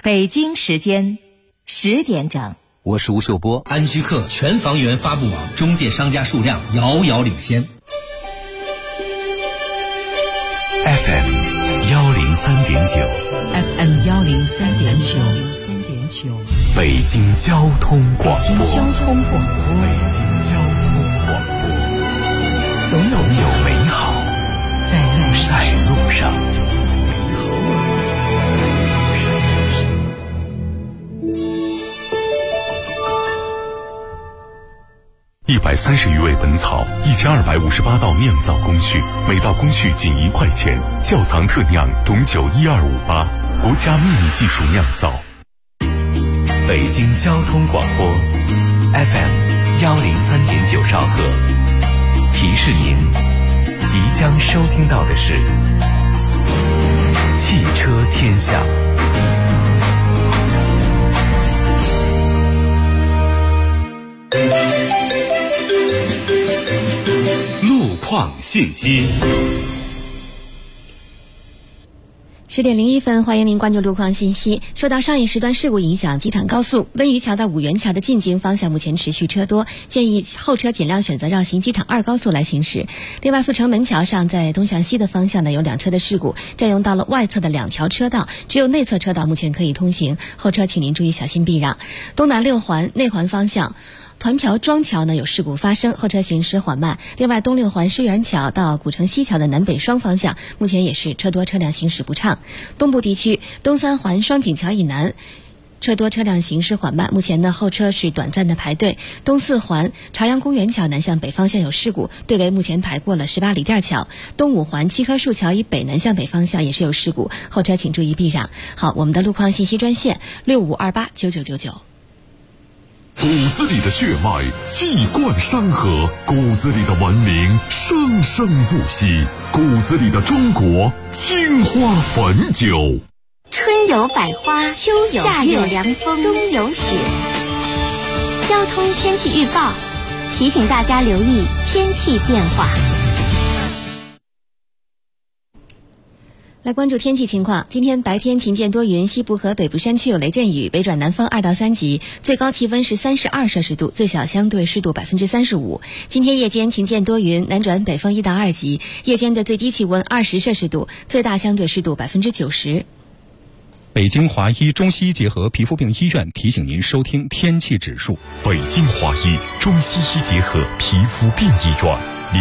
北京时间10点整， 我是吴秀波。 安居客全房源发布网中介商家数量遥遥领先。 FM 103.9 FM 103.9 北京交通广播。 北京交通广播，总有美好在路上。 130余味本草，1258道酿造工序，每道工序仅1块钱。窖藏特酿种酒12588，国家秘密技术酿造。北京交通广播 FM 103.9兆赫，提示您即将收听到的是汽车天下。路况信息。 10点01分，欢迎您关注路况信息。受到上一时段事故影响，机场高速温榆桥到五元桥的进京方向目前持续车多，建议后车尽量选择绕行机场2高速来行驶。另外，阜成门桥上在东向西的方向呢有2车的事故，占用到了外侧的2条车道，只有内侧车道目前可以通行，后车请您注意小心避让。东南6环内环方向团瓢庄桥呢有事故发生，后车行驶缓慢。另外，东6环施园桥到古城西桥的南北双方向目前也是车多车辆行驶不畅。东部地区东3环双井桥以南车多车辆行驶缓慢，目前呢后车是短暂的排队。东4环朝阳公园桥南向北方向有事故，队尾目前排过了18里店桥。东5环七棵树桥以北南向北方向也是有事故，后车请注意避让。好，我们的路况信息专线65289999。 骨子里的血脉气贯山河，骨子里的文明生生不息，骨子里的中国青花汾酒。 春有百花，秋有夏有凉风，冬有雪。交通天气预报提醒大家留意天气变化。 来关注天气情况，今天白天晴间多云，西部和北部山区有雷阵雨，北转南风2到3级，最高气温是32摄氏度，最小相对湿度35%。今天夜间晴间多云，南转北风1到2级，夜间的最低气温20摄氏度，最大相对湿度90%。 北京华医中西医结合皮肤病医院提醒您收听天气指数。 北京华医中西医结合皮肤病医院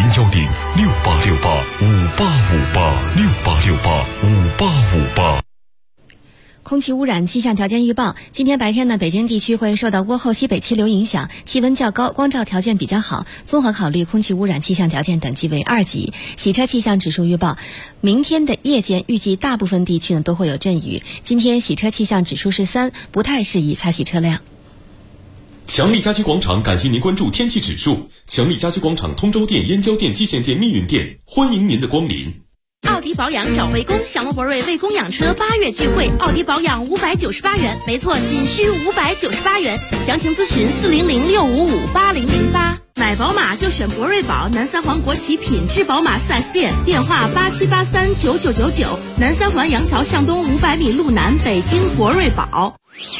，01068685858，68685858。 空气污染气象条件预报，今天白天呢，北京地区会受到涡后西北气流影响，气温较高，光照条件比较好，综合考虑空气污染气象条件等级为2级。洗车气象指数预报，明天的夜间预计大部分地区呢都会有阵雨，今天洗车气象指数是3，不太适宜擦洗车辆。 强力家居广场感谢您关注天气指数。强力家居广场通州店、燕郊店、蓟县店、密云店，欢迎您的光临。 奥迪保养找魏工，享乐博瑞魏工养车8月聚会，奥迪保养598元，没错，仅需598元。详情咨询400655808。买宝马就选博瑞宝，南3环国企品质宝马 4S 店，电话87839999，南3环杨桥向东500米路南，北京博瑞宝。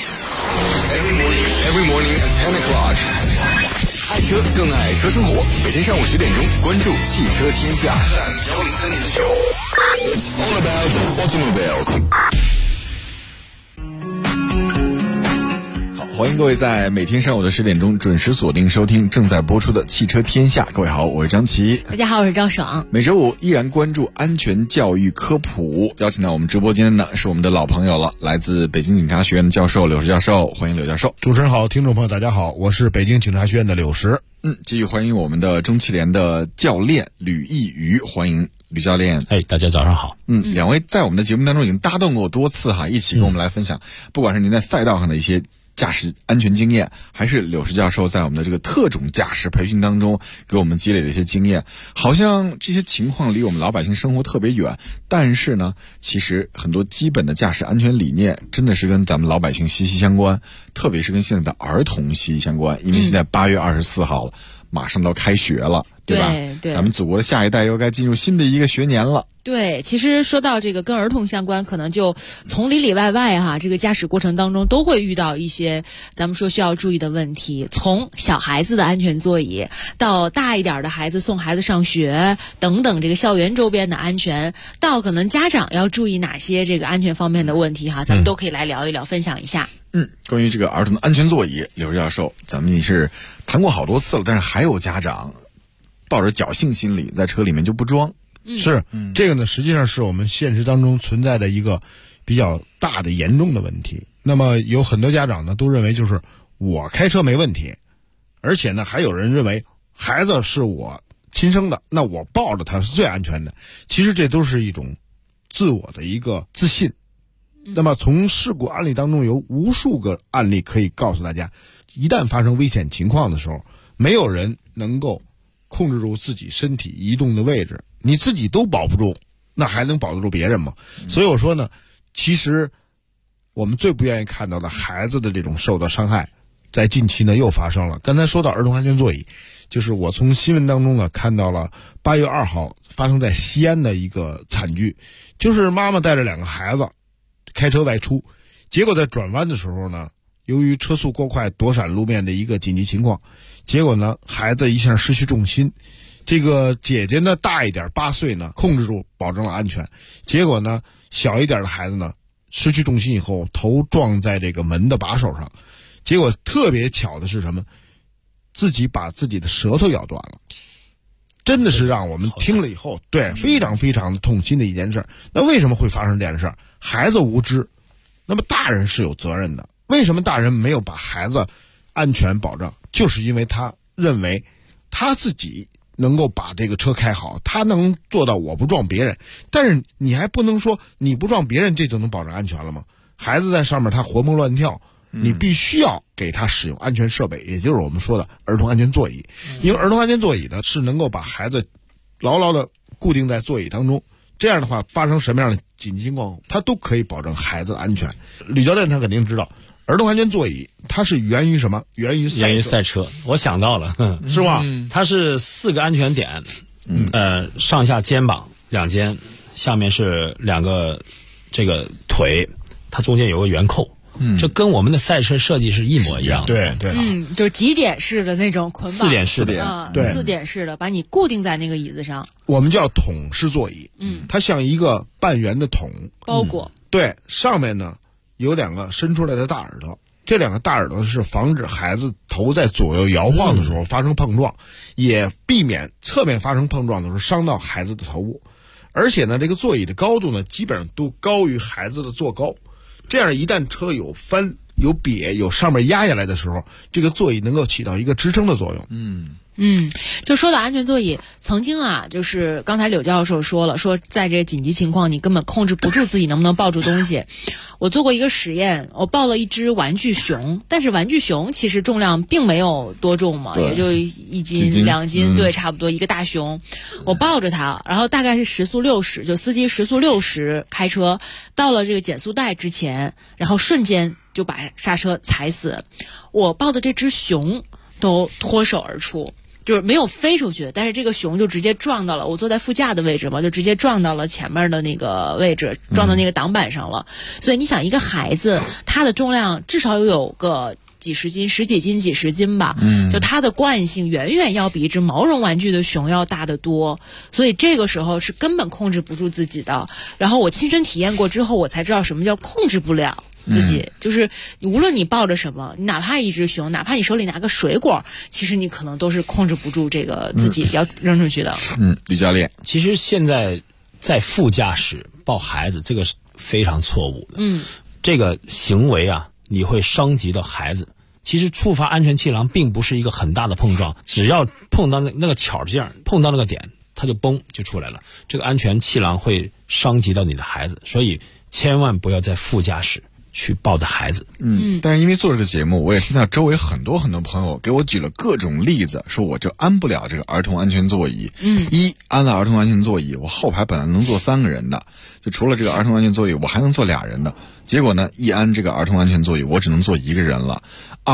Every morning at 10 o'clock， 爱车更爱车生活。每天上午10点钟，关注汽车天下。It's all about automobiles。 欢迎各位在每天上午的10点钟准时锁定收听正在播出的汽车天下。各位好，我是张琪。 大家好，我是赵爽。 每周五依然关注安全教育科普，邀请到我们直播间呢是我们的老朋友了，来自北京警察学院的教授柳石教授，欢迎柳教授。 主持人好，听众朋友大家好，我是北京警察学院的柳石。 继续欢迎我们的中汽联的教练吕义瑜，欢迎吕教练。 大家早上好。 两位在我们的节目当中已经搭档过多次哈，一起跟我们来分享，不管是您在赛道上的一些驾驶安全经验，还是柳石教授在我们的这个特种驾驶培训当中给我们积累的一些经验，好像这些情况离我们老百姓生活特别远，但是呢，其实很多基本的驾驶安全理念真的是跟咱们老百姓息息相关，特别是跟现在的儿童息息相关，因为现在8月24号了，马上到开学了， 对吧？ 对， 咱们祖国的下一代又该进入新的一个学年了。 对，其实说到这个跟儿童相关，可能就从里里外外哈，这个驾驶过程当中都会遇到一些咱们说需要注意的问题。从小孩子的安全座椅，到大一点的孩子送孩子上学等等，这个校园周边的安全，到可能家长要注意哪些这个安全方面的问题哈，咱们都可以来聊一聊，分享一下。 关于这个儿童的安全座椅，刘教授，咱们也是谈过好多次了，但是还有家长抱着侥幸心理在车里面就不装。 是，这个呢，实际上是我们现实当中存在的一个比较大的严重的问题。那么有很多家长呢都认为就是我开车没问题，而且呢还有人认为孩子是我亲生的，那我抱着他是最安全的。其实这都是一种自我的一个自信。那么从事故案例当中有无数个案例可以告诉大家，一旦发生危险情况的时候，没有人能够控制住自己身体移动的位置，你自己都保不住，那还能保得住别人吗？所以我说呢，其实我们最不愿意看到的孩子的这种受到伤害，在近期呢又发生了。刚才说到儿童安全座椅，就是我从新闻当中呢看到了8月2号发生在西安的一个惨剧，就是妈妈带着2个孩子开车外出，结果在转弯的时候呢，由于车速过快躲闪路面的一个紧急情况，结果呢孩子一下失去重心，这个姐姐呢大一点8岁呢控制住保证了安全，结果呢小一点的孩子呢失去重心以后头撞在这个门的把手上，结果特别巧的是什么，自己把自己的舌头咬断了，真的是让我们听了以后对非常非常的痛心的一件事。那为什么会发生这件事？孩子无知，那么大人是有责任的。为什么大人没有把孩子安全保障？就是因为他认为他自己能够把这个车开好，他能做到我不撞别人。但是你还不能说你不撞别人这就能保证安全了吗？孩子在上面他活蹦乱跳，你必须要给他使用安全设备，也就是我们说的儿童安全座椅。因为儿童安全座椅呢是能够把孩子牢牢的固定在座椅当中，这样的话发生什么样的紧急情况它都可以保证孩子的安全。吕教练他肯定知道儿童安全座椅它是源于什么？源于赛车。我想到了， 是吧？ 它是4个安全点，上下肩膀2肩，下面是2个这个腿，它中间有个圆扣。这跟我们的赛车设计是一模一样的。 对， 就是几点式的那种捆绑 ，4点式的， 对 ，4点式的，把你固定在那个椅子上。 我们叫桶式座椅，它像一个半圆的桶包裹。 对，上面呢有2个伸出来的大耳朵，这2个大耳朵是防止孩子头在左右摇晃的时候发生碰撞，也避免侧面发生碰撞的时候伤到孩子的头部。而且呢，这个座椅的高度呢，基本上都高于孩子的坐高。这样一旦车有翻有瘪有上面压下来的时候，这个座椅能够起到一个支撑的作用。 就说到安全座椅，曾经啊，就是刚才柳教授说了，说在这紧急情况你根本控制不住自己能不能抱住东西。我做过一个实验，我抱了一只玩具熊，但是玩具熊其实重量并没有多重嘛，也就1斤2斤，对，差不多一个大熊。我抱着它，然后大概是时速60，就司机时速60开车，到了这个减速带之前，然后瞬间就把刹车踩死。我抱的这只熊都脱手而出。就是没有飞出去，但是这个熊就直接撞到了我坐在副驾的位置嘛，就直接撞到了前面的那个位置，撞到那个挡板上了。所以你想，一个孩子他的重量至少有个几十斤、10几斤、几十斤吧，就他的惯性远远要比一只毛绒玩具的熊要大得多，所以这个时候是根本控制不住自己的。然后我亲身体验过之后，我才知道什么叫控制不了自己，就是无论你抱着什么，你哪怕一只熊，哪怕你手里拿个水果，其实你可能都是控制不住这个自己要扔出去的。 吕教练， 其实现在在副驾驶抱孩子，这个是非常错误的。这个行为啊，你会伤及到孩子。其实触发安全气囊并不是一个很大的碰撞，只要碰到那个巧劲儿，碰到那个点，它就崩就出来了。这个安全气囊会伤及到你的孩子，所以千万不要在副驾驶去抱着孩子。 但是因为做这个节目，我也听到周围很多朋友给我举了各种例子，说我就安不了这个儿童安全座椅。安了儿童安全座椅，我后排本来能坐3个人的，就除了这个儿童安全座椅，我还能坐2人的。结果呢，一安这个儿童安全座椅，我只能坐1个人了。2，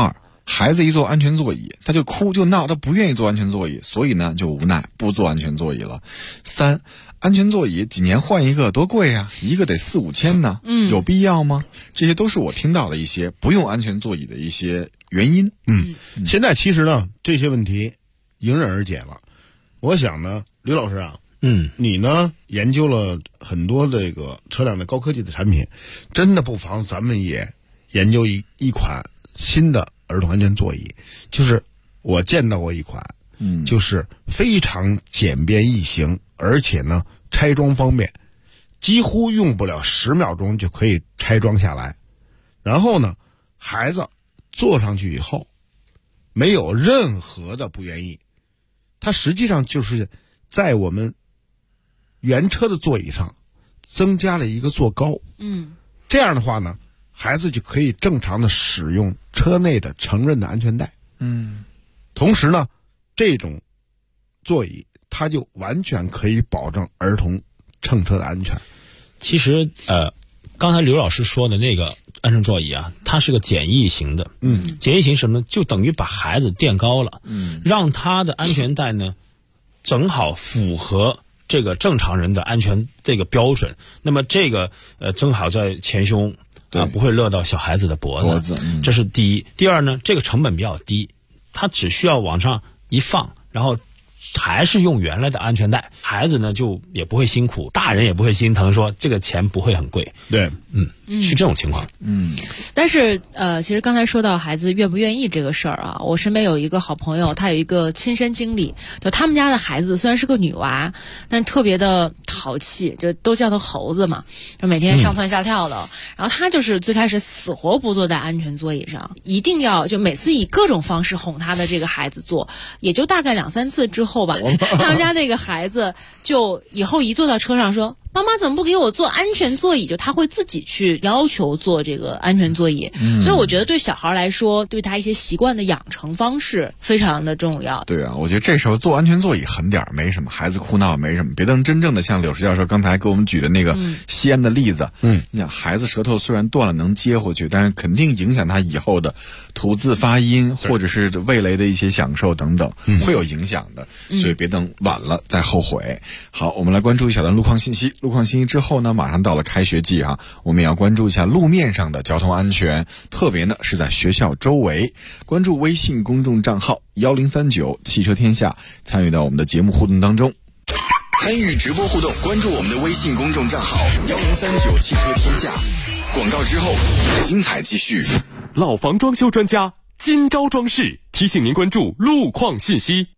孩子一坐安全座椅，他就哭就闹，他不愿意坐安全座椅，所以呢就无奈不坐安全座椅了。3，安全座椅几年换一个多贵啊，一个得4、5千呢，有必要吗？这些都是我听到的一些不用安全座椅的一些原因。 现在其实呢这些问题迎刃而解了。我想呢，吕老师啊，你呢研究了很多这个车辆的高科技的产品，真的不妨咱们也研究一款新的儿童安全座椅。就是我见到过一款，就是非常简便易行，而且呢拆装方便，几乎用不了10秒钟就可以拆装下来。然后呢，孩子坐上去以后没有任何的不愿意，它实际上就是在我们原车的座椅上增加了一个坐高。这样的话呢，孩子就可以正常的使用车内的成人的安全带。同时呢，这种座椅它就完全可以保证儿童乘车的安全。 其实刚才刘老师说的那个安全座椅啊，它是个简易型的。简易型什么呢？就等于把孩子垫高了，让他的安全带呢正好符合这个正常人的安全这个标准。那么这个正好在前胸不会勒到小孩子的脖子。这是第一。第二呢，这个成本比较低，它只需要往上一放，然后还是用原来的安全带，孩子呢就也不会辛苦，大人也不会心疼，说这个钱不会很贵。 对， 是这种情况。 但是其实刚才说到孩子愿不愿意这个事儿啊，我身边有一个好朋友，他有一个亲身经历，就他们家的孩子虽然是个女娃，但特别的淘气，就都叫她猴子嘛，就每天上蹿下跳的。然后他就是最开始死活不坐在安全座椅上，一定要就每次以各种方式哄他的这个孩子坐，也就大概2、3次之后吧，他们家那个孩子就以后一坐到车上说，妈妈怎么不给我坐安全座椅？就他会自己去要求坐这个安全座椅。所以我觉得对小孩来说，对他一些习惯的养成方式非常的重要。 对啊，我觉得这时候坐安全座椅狠点没什么，孩子哭闹没什么，别等真正的像柳石教授刚才给我们举的那个西安的例子。你想孩子舌头虽然断了能接回去，但是肯定影响他以后的吐字发音或者是味蕾的一些享受等等，会有影响的。所以别等晚了再后悔。好，我们来关注一小段路况信息。路况信息之后呢，马上到了开学季啊，我们也要关注一下路面上的交通安全，特别呢是在学校周围。关注微信公众账号1039汽车天下，参与到我们的节目互动当中。 参与直播互动，关注我们的微信公众账号1039汽车天下。广告之后，精彩继续。 老房装修专家金招装饰提醒您关注路况信息。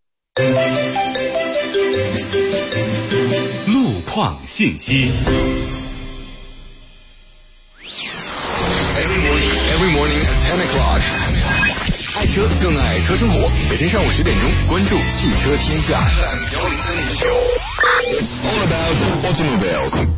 路况信息。 Every morning at 10 o'clock。爱车更爱车生活，每天上午10点钟，关注汽车天下。It's all about automobiles。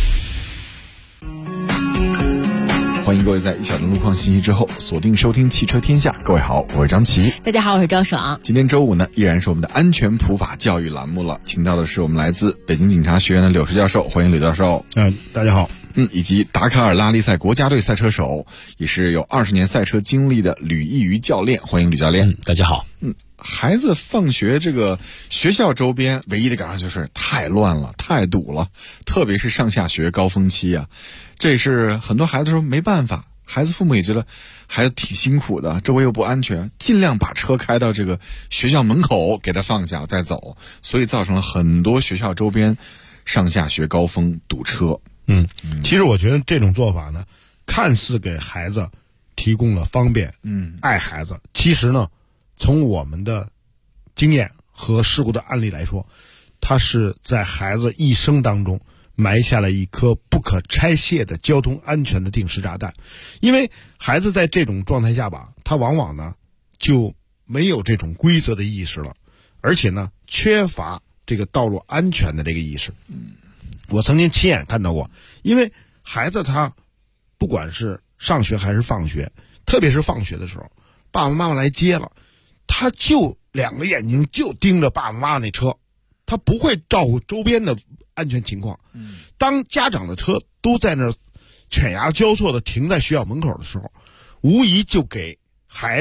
欢迎各位在一小段路况信息之后锁定收听汽车天下。各位好，我是张琪。 大家好，我是赵爽。 今天周五呢，依然是我们的安全普法教育栏目了，请到的是我们来自北京警察学院的柳石教授，欢迎柳教授。 大家好。 以及达喀尔拉力赛国家队赛车手，也是有20年赛车经历的吕义瑜教练，欢迎吕教练。 大家好。 孩子放学这个学校周边唯一的感受就是太乱了，太堵了，特别是上下学高峰期啊，这是很多孩子说没办法，孩子父母也觉得孩子挺辛苦的，周围又不安全，尽量把车开到这个学校门口给他放下再走，所以造成了很多学校周边上下学高峰堵车。 其实我觉得这种做法呢，看似给孩子提供了方便，爱孩子，其实呢，从我们的经验和事故的案例来说，它是在孩子一生当中埋下了一颗不可拆卸的交通安全的定时炸弹。因为孩子在这种状态下吧，他往往呢就没有这种规则的意识了，而且呢缺乏这个道路安全的这个意识。我曾经亲眼看到过，因为孩子他不管是上学还是放学，特别是放学的时候，爸爸妈妈来接了，他就2个眼睛就盯着爸爸妈妈那车，他不会照顾周边的安全情况。当家长的车都在那犬牙交错的停在学校门口的时候，无疑就给孩子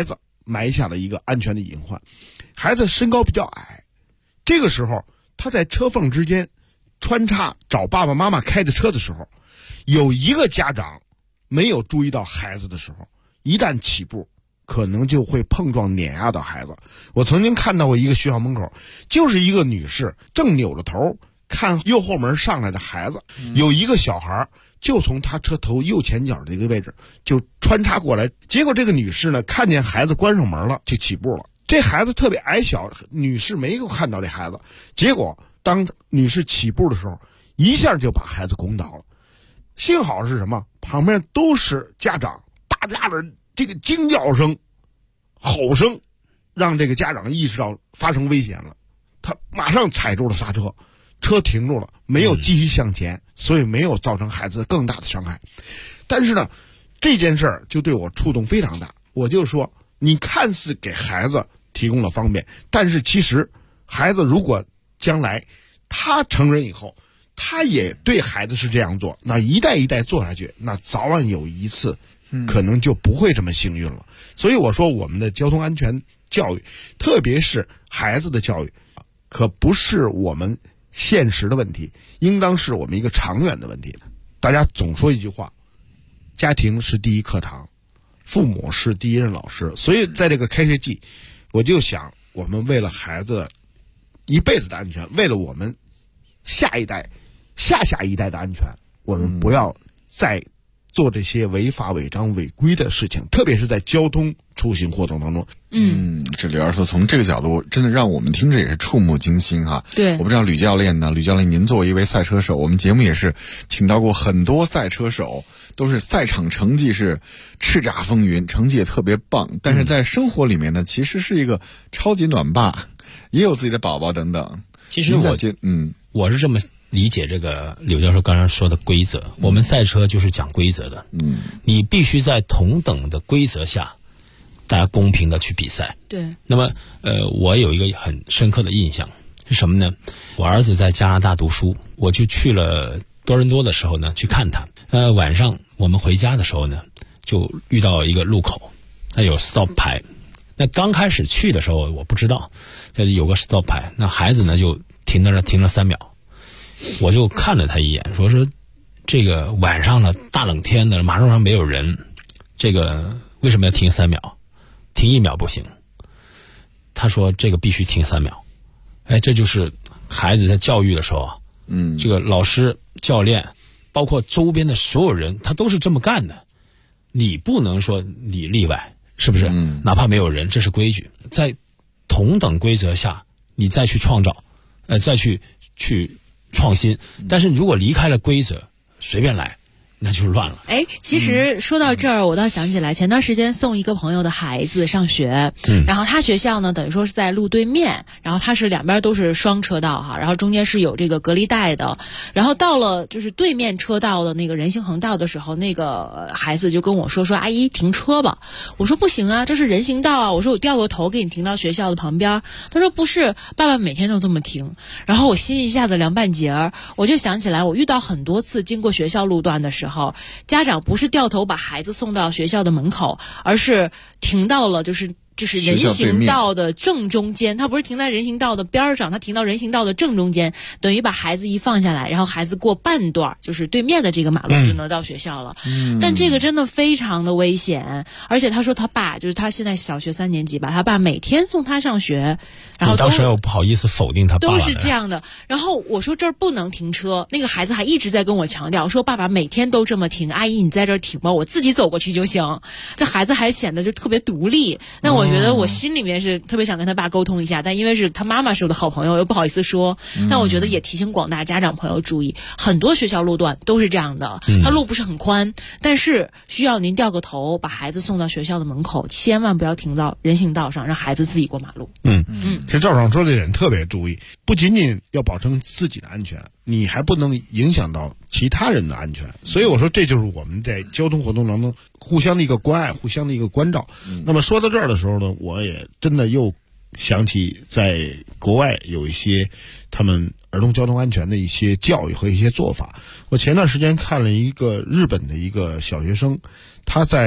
埋下了一个安全的隐患。孩子身高比较矮，这个时候他在车缝之间穿插找爸爸妈妈开的车的时候，有一个家长没有注意到孩子的时候，一旦起步可能就会碰撞碾压到孩子。我曾经看到过一个学校门口，就是一个女士正扭着头看右后门上来的孩子，有一个小孩就从他车头右前角的一个位置就穿插过来，结果这个女士呢看见孩子关上门了就起步了。这孩子特别矮小，女士没有看到这孩子，结果当女士起步的时候一下就把孩子拱倒了。幸好是什么？旁边都是家长，大家的这个惊叫声吼声让这个家长意识到发生危险了，他马上踩住了刹车，车停住了，没有继续向前，所以没有造成孩子更大的伤害。但是呢，这件事儿就对我触动非常大。我就说，你看似给孩子提供了方便，但是其实孩子如果将来他成人以后，他也对孩子是这样做，那一代一代做下去，那早晚有一次可能就不会这么幸运了。所以我说，我们的交通安全教育，特别是孩子的教育，可不是我们现实的问题，应当是我们一个长远的问题。大家总说一句话，家庭是第一课堂，父母是第一任老师。所以在这个开学季，我就想，我们为了孩子一辈子的安全，为了我们下一代下一代的安全，我们不要再做这些违法违章违规的事情，特别是在交通出行活动当中。 这刘教授从这个角度真的让我们听着也是触目惊心哈。 对， 我不知道吕教练呢，吕教练您作为一位赛车手，我们节目也是请到过很多赛车手，都是赛场成绩是叱咤风云，成绩也特别棒，但是在生活里面呢，其实是一个超级暖爸，也有自己的宝宝等等。 其实我是这么理解这个柳教授刚才说的规则，我们赛车就是讲规则的。你必须在同等的规则下，大家公平的去比赛。 对。 那么我有一个很深刻的印象是什么呢？我儿子在加拿大读书，我就去了多伦多的时候呢去看他。晚上我们回家的时候呢，就遇到一个路口，它有 stop 牌。那刚开始去的时候我不知道，这里有个 stop 牌，那孩子呢就停了3秒。我就看了他一眼，说这个晚上了，大冷天的，马路上没有人，这个为什么要停3秒？停1秒不行。他说这个必须停3秒。这就是孩子在教育的时候啊，这个老师、教练，包括周边的所有人，他都是这么干的。你不能说你例外，是不是？哪怕没有人，这是规矩。在同等规则下，你再去创造，再去创新，但是如果离开了规则，随便来，那就乱了。 其实说到这儿，我倒想起来，前段时间送一个朋友的孩子上学，然后他学校呢，等于说是在路对面，然后他是两边都是双车道哈，然后中间是有这个隔离带的，然后到了就是对面车道的那个人行横道的时候，那个孩子就跟我说阿姨停车吧。我说不行啊，这是人行道啊，我说我掉个头给你停到学校的旁边。他说不是，爸爸每天都这么停。然后我心一下子凉半截儿，我就想起来，我遇到很多次经过学校路段的时候，家长不是掉头把孩子送到学校的门口，而是停到了就是人行道的正中间，他不是停在人行道的边上，他停到人行道的正中间，等于把孩子一放下来，然后孩子过半段，就是对面的这个马路就能到学校了。但这个真的非常的危险，而且他说他爸，就是他现在小学3年级吧，他爸每天送他上学，然后当时我不好意思否定他爸爸， 都是这样的。然后我说这儿不能停车，那个孩子还一直在跟我强调说爸爸每天都这么停，阿姨你在这儿停吧，我自己走过去就行。这孩子还显得就特别独立，但我觉得我心里面是特别想跟他爸沟通一下，但因为是他妈妈是我的好朋友，又不好意思说。但我觉得也提醒广大家长朋友注意，很多学校路段都是这样的，它路不是很宽，但是需要您掉个头把孩子送到学校的门口，千万不要停到人行道上，让孩子自己过马路。 其实赵长说这点特别注意，不仅仅要保证自己的安全，你还不能影响到其他人的安全。所以我说这就是我们在交通活动当中互相的一个关爱，互相的一个关照。那么说到这儿的时候呢，我也真的又想起在国外有一些他们儿童交通安全的一些教育和一些做法。我前段时间看了一个日本的一个小学生，他在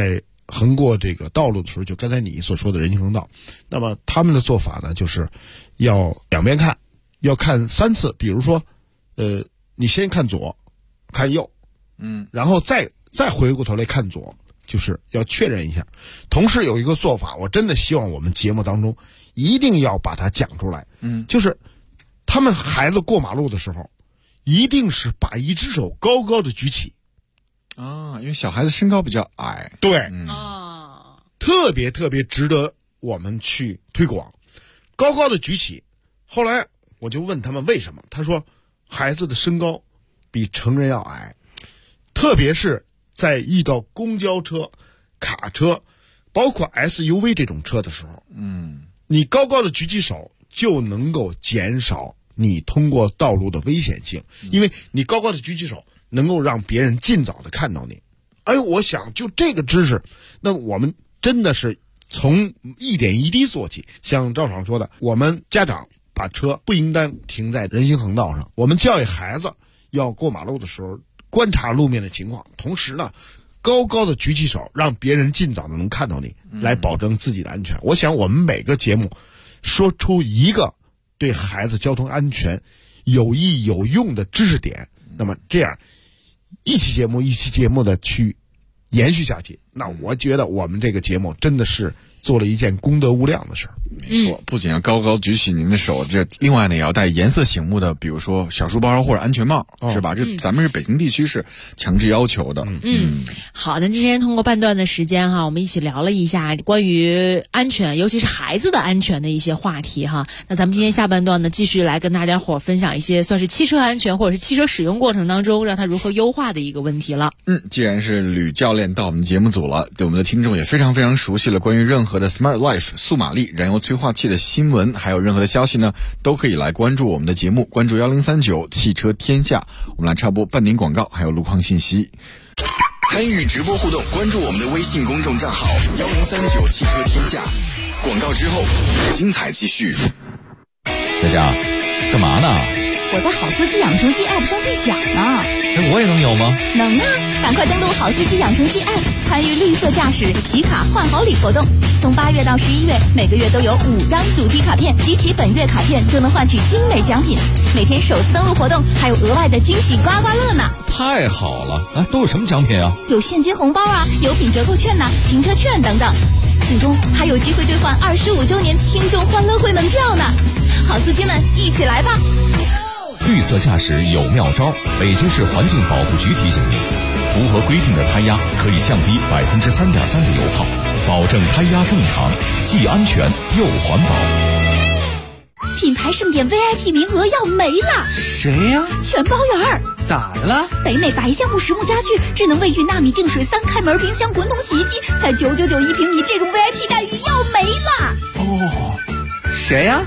横过这个道路的时候，就刚才你所说的人行横道，那么他们的做法呢，就是要两边看，要看3次，比如说你先看左看右，然后再回过头来看左，就是要确认一下。同时有一个做法，我真的希望我们节目当中一定要把它讲出来，就是他们孩子过马路的时候，一定是把一只手高高的举起啊，因为小孩子身高比较矮， 对，特别特别值得我们去推广，高高的举起。后来我就问他们为什么，他说孩子的身高比成人要矮，特别是在遇到公交车、卡车，包括 SUV 这种车的时候，你高高的举起手就能够减少你通过道路的危险性，因为你高高的举起手能够让别人尽早的看到你。我想就这个知识，那我们真的是从一点一滴做起。像赵爽说的，我们家长把车不应当停在人行横道上，我们教育孩子要过马路的时候观察路面的情况，同时呢高高的举起手，让别人尽早的能看到你，来保证自己的安全。我想我们每个节目说出一个对孩子交通安全有益有用的知识点，那么这样一期节目的去延续下去，那我觉得我们这个节目真的是做了一件功德无量的事儿。 没错，不仅要高高举起您的手，这另外呢也要戴颜色醒目的，比如说小书包或者安全帽，是吧？这咱们是北京地区是强制要求的。 好的，今天通过半段的时间哈，我们一起聊了一下关于安全，尤其是孩子的安全的一些话题哈。那咱们今天下半段呢，继续来跟大家伙分享一些算是汽车安全或者是汽车使用过程当中让它如何优化的一个问题了。 既然是吕教练到我们节目组了，对我们的听众也非常非常熟悉了，关于任何的 Smart Life 速马力燃油催化器的新闻，还有任何的消息呢，都可以来关注我们的节目，关注1039汽车天下，我们来插播半点广告还有路况信息。 参与直播互动，关注我们的微信公众账号1039汽车天下。广告之后，精彩继续。 佳佳，干嘛呢？ 我在好司机养成记 App 上兑奖呢。 我也能有吗？ 能啊！赶快登录好司机养成记 App， 参与绿色驾驶集卡换好礼活动。从8月到11月，每个月都有5张主题卡片，集齐本月卡片就能换取精美奖品。每天首次登录活动还有额外的惊喜刮刮乐呢！ 太好了！都有什么奖品啊？ 有现金红包啊，油品折扣券呐，停车券等等。最终还有机会兑换25周年听众欢乐会门票呢！好司机们，一起来吧！ 绿色驾驶有妙招，北京市环境保护局提醒您，符合规定的胎压可以降低3.3%的油耗，保证胎压正常，既安全又环保。 品牌盛典 VIP 名额要没了！ 谁呀？ 全包圆。 咋的了？ 北美白橡木实木家具、智能卫浴、纳米净水、3开门冰箱、滚筒洗衣机，才999一平米，这种 VIP 待遇要没了！ 哦，谁呀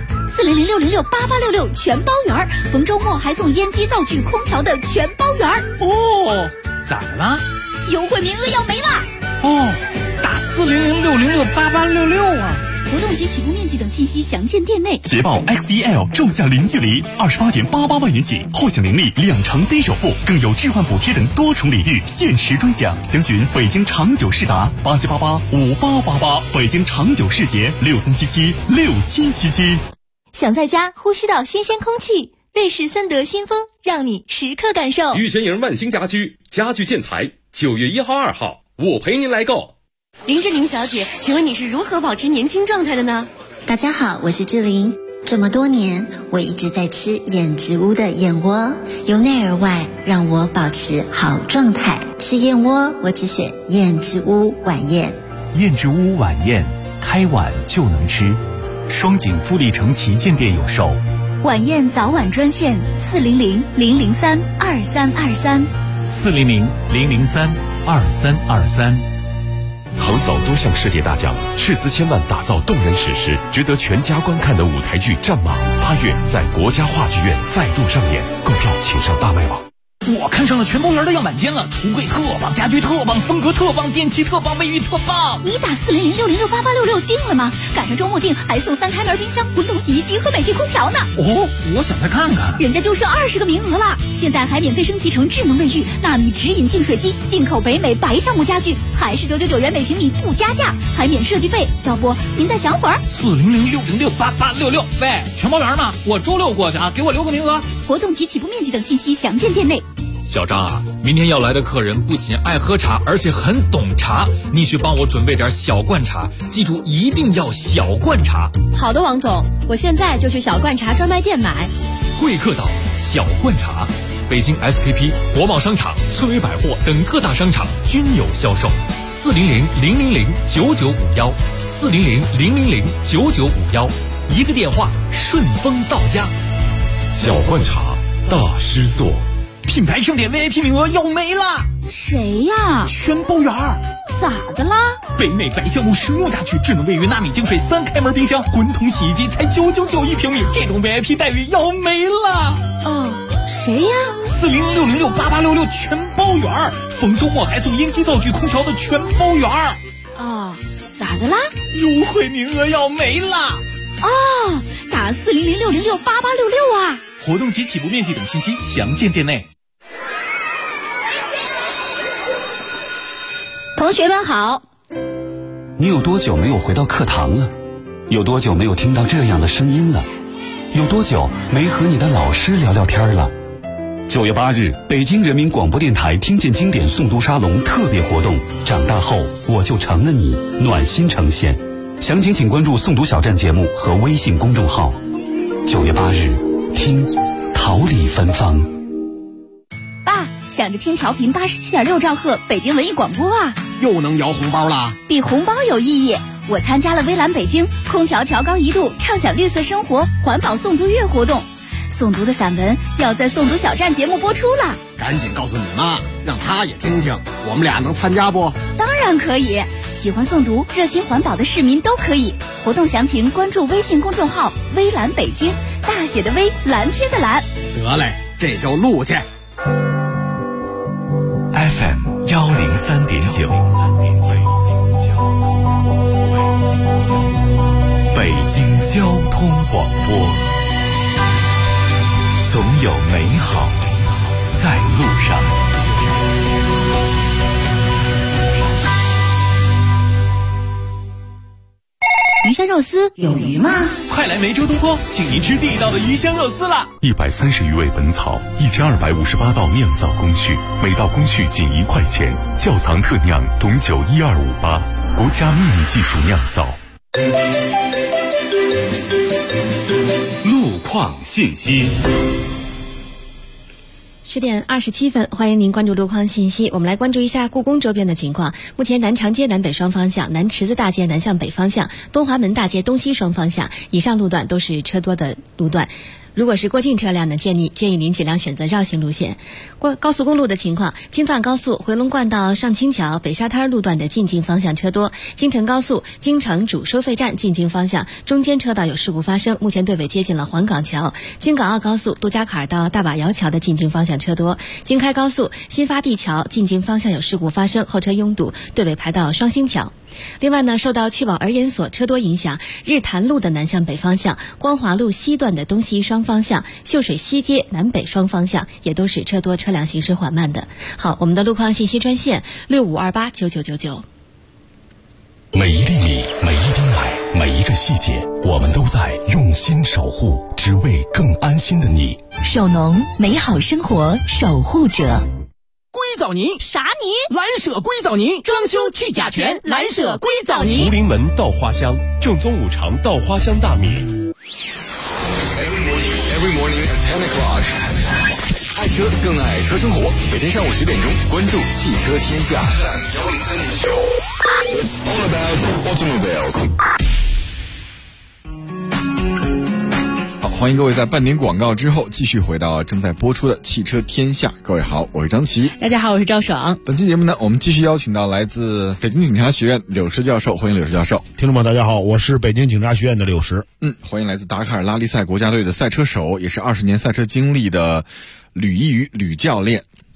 ？4006068866全包圆，逢周末还送烟机、灶具、空调的全包圆。 哦，咋的了？ 优惠名额要没了！ 哦，打4006068866啊！ 活动及启动面积等信息详见店内。 捷豹 XEL 重象零距离28.88万元起，获享年利2成低首付，更有置换补贴等多重礼遇，限时专享。详询北京长久世达87885888，北京长久世捷63776777。 想在家呼吸到新鲜空气，瑞士森德新风让你时刻感受。 玉泉营万兴家居家具建材9月1号2号，我陪您来购。 林志玲小姐，请问你是如何保持年轻状态的呢？ 大家好，我是志玲。这么多年，我一直在吃燕之屋的燕窝，由内而外让我保持好状态。吃燕窝，我只选燕之屋晚宴。 燕之屋晚宴，开碗就能吃。双井富力城旗舰店有售。 晚宴早晚专线 400-003-2323，400-003-2323。 横扫多项世界大奖，斥资千万打造动人史诗，值得全家观看的舞台剧《战马》8月在国家话剧院再度上演，购票请上大麦网。 我看上了全包园的样板间了，橱柜特棒，家具特棒，风格特棒，电器特棒，卫浴特棒。 你打40060688866定了吗？赶上周末定还送3开门冰箱、滚筒洗衣机和美的空调呢。 哦，我想再看看。 人家就剩20个名额了，现在还免费升级成智能卫浴、纳米直饮净水机、进口北美白橡木家具，还是999元每平米不加价，还免设计费。要不您再想会儿 ？40060688866。喂，全包园吗？我周6过去啊，给我留个名额。 活动及起步面积等信息详见店内。 小张啊，明天要来的客人不仅爱喝茶，而且很懂茶，你去帮我准备点小罐茶，记住一定要小罐茶。 好的，王总，我现在就去小罐茶专卖店买。 贵客岛小罐茶，北京 SKP、国贸商场、村委百货等各大商场均有销售。400-000-9951，400-000-9951，一个电话顺丰到家。小罐茶大师做。 品牌盛典 VIP 名额要没了。 谁呀？ 全包园。 咋的啦？ 北美白橡木实木家具、智能卫浴、纳米净水、3开门冰箱、滚筒洗衣机才999一平米，这种 VIP 待遇要没了。 谁呀 ？400-606-8866全包园，逢周末还送烟机灶具空调的全包园。 咋的啦？ 优惠名额要没了。 打400-606-8866啊！ 活动及起步面积等信息详见店内。 同学们好。 你有多久没有回到课堂了？有多久没有听到这样的声音了？有多久没和你的老师聊聊天了？9月8日，北京人民广播电台听见经典诵读沙龙特别活动，长大后我就成了你，暖心呈现。详情请关注诵读小站节目和微信公众号。9月8日，听桃李芬芳。 爸，想着听调频87.6兆赫北京文艺广播啊， 又能摇红包啦！ 比红包有意义。我参加了微蓝北京空调调高1度，畅享绿色生活环保诵读月活动。诵读的散文要在诵读小站节目播出了， 赶紧告诉你妈，让她也听听。我们俩能参加不？ 当然可以，喜欢诵读、热心环保的市民都可以。活动详情关注微信公众号“微蓝北京”，大写的微，蓝天的蓝。 得嘞，这就录去。 FM 103.9，北京交通广播。总有美好在路上。 鱼香肉丝有鱼吗？ 快来梅州东坡，请您吃地道的鱼香肉丝啦 ！130余味本草，1258道酿造工序，每道工序仅1块钱。窖藏特酿董酒12588，国家秘密技术酿造。 路况信息。 10点27分，欢迎您关注路况信息。我们来关注一下故宫周边的情况。目前南长街南北双方向、南池子大街南向北方向、东华门大街东西双方向以上路段都是车多的路段。如果是过境车辆呢，建议您尽量选择绕行路线。高速公路的情况，京藏高速回龙观到上清桥北沙滩路段的进京方向车多，京承高速京承主收费站进京方向中间车道有事故发生，目前队尾接近了黄岗桥。京港澳高速杜家坎到大把窑桥的进京方向车多，京开高速新发地桥进京方向有事故发生，后车拥堵，队尾排到双星桥。另外呢，受到确保儿研所车多影响，日坛路的南向北方向、光华路西段的东西双方向、秀水西街南北双方向也都是车多，车辆行驶缓慢的。好，我们的路况信息专线65289999。 每一粒米，每一滴奶，每一个细节，我们都在用心守护，只为更安心的你。 首农，美好生活守护者。 硅藻泥啥泥？ 蓝舍硅藻泥，装修去甲醛，蓝舍硅藻泥。 福临门稻花香，正宗5常稻花香大米。 Every morning at 10 o'clock， 爱车更爱车生活。每天上午10点钟，关注汽车天下。It's all about automobiles。 好，欢迎各位在半点广告之后继续回到正在播出的汽车天下。各位好，我是张琪。 大家好，我是赵爽。 本期节目呢，我们继续邀请到来自北京警察学院柳石教授，欢迎柳石教授。 听众们大家好，我是北京警察学院的柳石。 欢迎来自达喀尔拉力赛国家队的赛车手，也是20年赛车经历的吕一宇吕教练。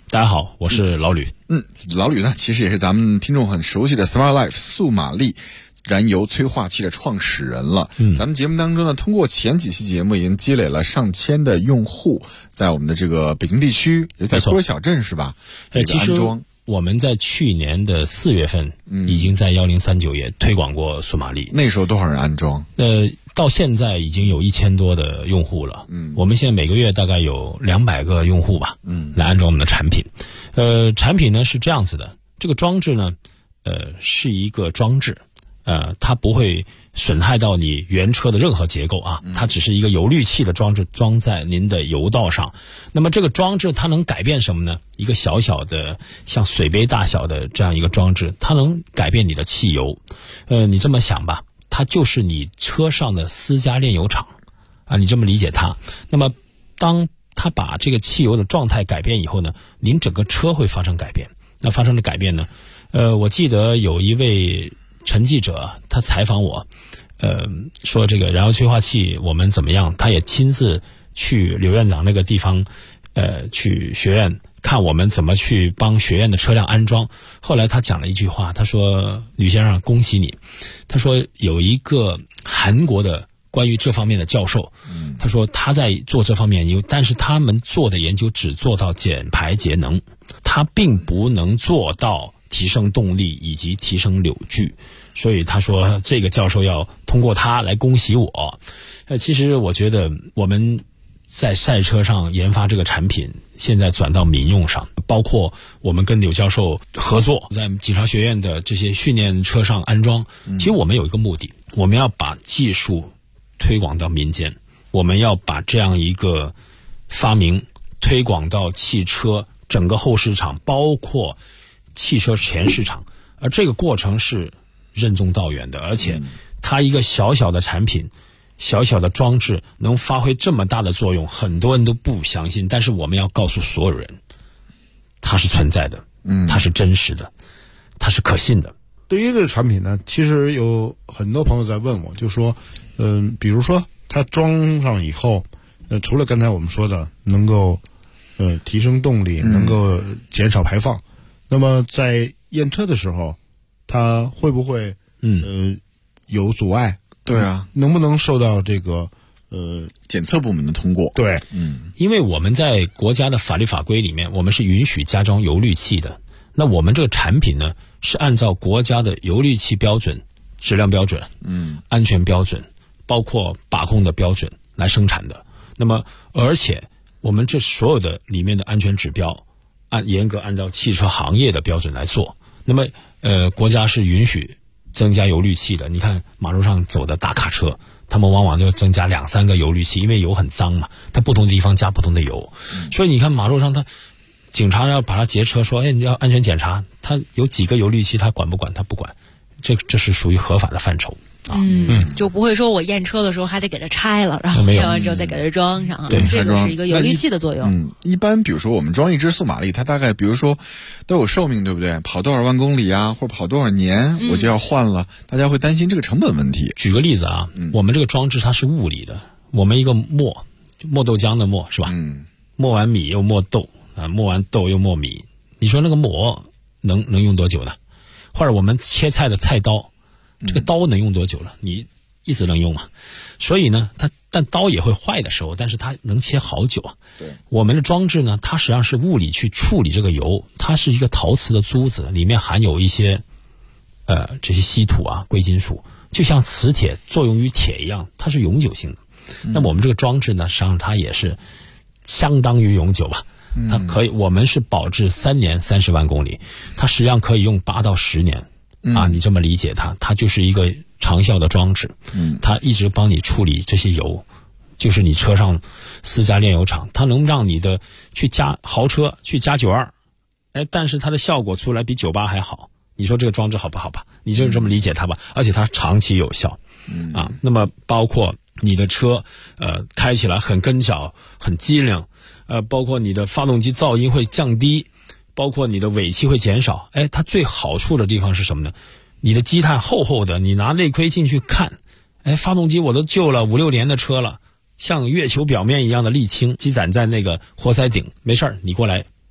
大家好，我是老吕。 老吕呢，其实也是咱们听众很熟悉的 Smart Life 速马力燃油催化器的创始人了。咱们节目当中呢，通过前几期节目已经积累了上千的用户，在我们的这个北京地区，也在多小镇是吧？ 其实我们在去年的4月份已经在1039也推广过速马力。 那时候多少人安装？ 到现在已经有1000多的用户了。我们现在每个月大概有200个用户吧，来安装我们的产品。产品呢是这样子的，这个装置呢，是一个装置，它不会损害到你原车的任何结构啊，它只是一个油滤器的装置，装在您的油道上。那么这个装置它能改变什么呢？一个小小的像水杯大小的这样一个装置，它能改变你的汽油。你这么想吧，它就是你车上的私家炼油厂啊，你这么理解它。那么当它把这个汽油的状态改变以后呢，您整个车会发生改变。那发生的改变呢，我记得有一位陈记者他采访我，说这个燃油催化器我们怎么样，他也亲自去刘院长那个地方去学院看我们怎么去帮学院的车辆安装。后来他讲了一句话，他说吕先生恭喜你，他说有一个韩国的关于这方面的教授，他说他在做这方面研究，但是他们做的研究只做到减排节能，他并不能做到提升动力以及提升扭矩，所以他说这个教授要通过他来恭喜我。其实我觉得我们在赛车上研发这个产品，现在转到民用上，包括我们跟柳教授合作，在警察学院的这些训练车上安装。其实我们有一个目的，我们要把技术推广到民间，我们要把这样一个发明推广到汽车整个后市场，包括汽车前市场。而这个过程是任重道远的，而且它一个小小的产品，小小的装置能发挥这么大的作用，很多人都不相信，但是我们要告诉所有人，它是存在的，它是真实的，它是可信的。 对于这个产品呢，其实有很多朋友在问我，就说比如说它装上以后，除了刚才我们说的能够提升动力，能够减少排放，那么在验车的时候它会不会有阻碍？ 对啊， 能不能受到这个检测部门的通过？ 对， 因为我们在国家的法律法规里面，我们是允许加装油滤器的。那我们这个产品呢，是按照国家的油滤器标准、质量标准、安全标准，包括把控的标准来生产的。那么，而且我们这所有的里面的安全指标，严格按照汽车行业的标准来做。那么，国家是允许增加油滤器的。你看马路上走的大卡车，他们往往就增加2-3个油滤器，因为油很脏嘛，它不同的地方加不同的油。所以你看马路上警察要把他劫车，说你要安全检查，他有几个油滤器，他管不管？他不管，这是属于合法的范畴啊。 就不会说我验车的时候还得给它拆了，然后验完之后再给它装上。 对， 这个是一个油滤器的作用。 一般比如说我们装一只速马力，它大概比如说都有寿命，对不对？跑多少万公里啊，或者跑多少年，我就要换了。大家会担心这个成本问题。 举个例子啊，我们这个装置它是物理的，我们一个磨豆浆的磨是吧？磨完米又磨豆。磨完豆又磨米，你说那个磨能用多久呢？或者我们切菜的菜刀，这个刀能用多久了？你一直能用嘛？所以呢，但刀也会坏的时候，但是它能切好久啊。 对， 我们的装置呢，它实际上是物理去处理这个油，它是一个陶瓷的珠子，里面含有一些这些稀土啊、贵金属，就像磁铁作用于铁一样，它是永久性的。那么我们这个装置呢，实际上它也是相当于永久吧。它可以，我们是保质3年30万公里，它实际上可以用8到10年啊。你这么理解它就是一个长效的装置，它一直帮你处理这些油，就是你车上私家炼油厂，它能让你的去加豪车去加92，但是它的效果出来比98还好。你说这个装置好不好吧？你就这么理解它吧，而且它长期有效啊。那么包括你的车开起来很跟脚，很机灵。包括你的发动机噪音会降低，包括你的尾气会减少。它最好处的地方是什么呢？你的积碳厚厚的，你拿内窥进去看，发动机我都旧了5-6年的车了，像月球表面一样的沥青积攒在那个活塞顶，没事儿，你过来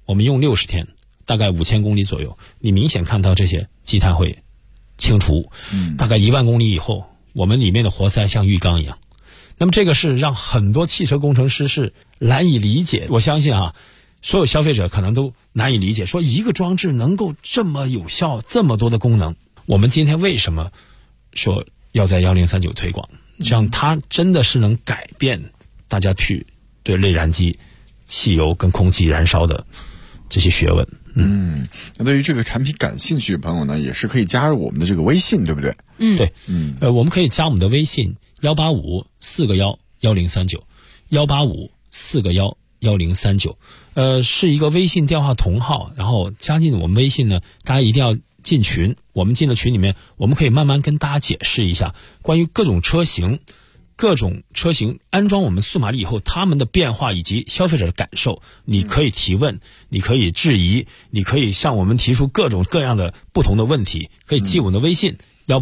我们用60天，大概5000公里左右，你明显看到这些积碳会清除。大概1万公里以后，我们里面的活塞像浴缸一样。那么这个是让很多汽车工程师是难以理解，我相信啊，所有消费者可能都难以理解，说一个装置能够这么有效，这么多的功能。我们今天为什么说要在1039推广，这样它真的是能改变大家去对内燃机、汽油跟空气燃烧的这些学问。 那对于这个产品感兴趣的朋友呢，也是可以加入我们的这个微信，对不对？ 对，我们可以加我们的微信185-4个1-1039，185-4个1-1039，是一个微信电话同号，然后加进我们微信呢，大家一定要进群。我们进了群里面，我们可以慢慢跟大家解释一下关于各种车型安装我们速马力以后它们的变化以及消费者的感受。你可以提问，你可以质疑，你可以向我们提出各种各样的不同的问题，可以记我们的微信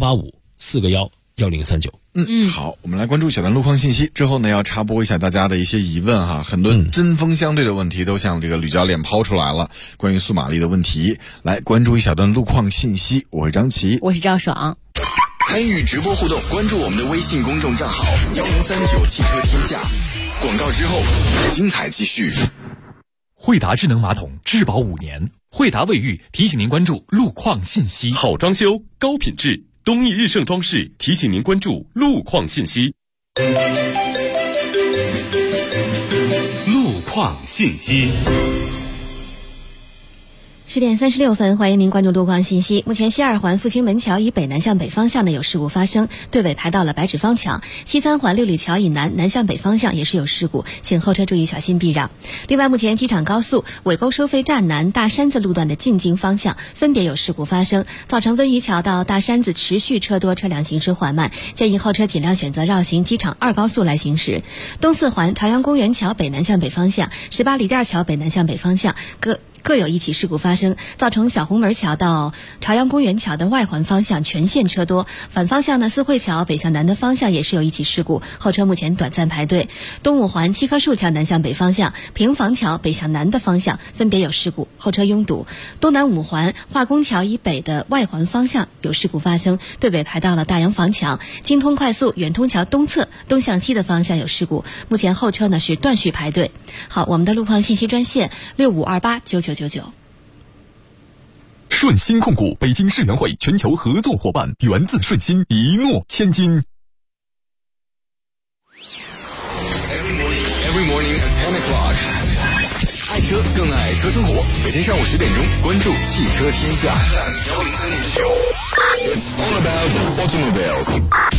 185-4个1-1039。 好，我们来关注一下路况信息。之后呢，要插播一下大家的一些疑问哈，很多针锋相对的问题都向这个吕教练抛出来了，关于速马力的问题。来关注一小段路况信息，我是张琪， 我是赵爽。 参与直播互动，关注我们的微信公众账号1039汽车天下。广告之后，精彩继续。 惠达智能马桶质保5年，惠达卫浴提醒您关注路况信息。 好装修，高品质，东义日盛装饰提醒您关注路况信息。 路况信息。 10点36分，欢迎您关注路况信息。目前西二环复兴门桥以北南向北方向呢有事故发生，队尾抬到了白纸坊桥。西三环六里桥以南向北方向也是有事故，请后车注意小心避让。另外，目前机场高速尾沟收费站南大山子路段的进京方向分别有事故发生，造成温榆桥到大山子持续车多，车辆行驶缓慢，建议后车尽量选择绕行机场2高速来行驶。东四环朝阳公园桥北南向北方向18里店桥北南向北方向各有一起事故发生，造成小红门桥到朝阳公园桥的外环方向全线车多。反方向呢，四惠桥北向南的方向也是有一起事故，后车目前短暂排队。东五环七棵树桥南向北方向、平房桥北向南的方向分别有事故，后车拥堵。东南五环化工桥以北的外环方向有事故发生，队尾排到了大洋房桥。京通快速远通桥东侧东向西的方向有事故，目前后车呢是断续排队。好，我们的路况信息专线65289999。 顺鑫控股北京世园会全球合作伙伴，源自顺鑫，一诺千金。 Every morning at 10 o'clock， 爱车更爱车生活。每天上午10点钟，关注汽车天下。It's all about automobiles。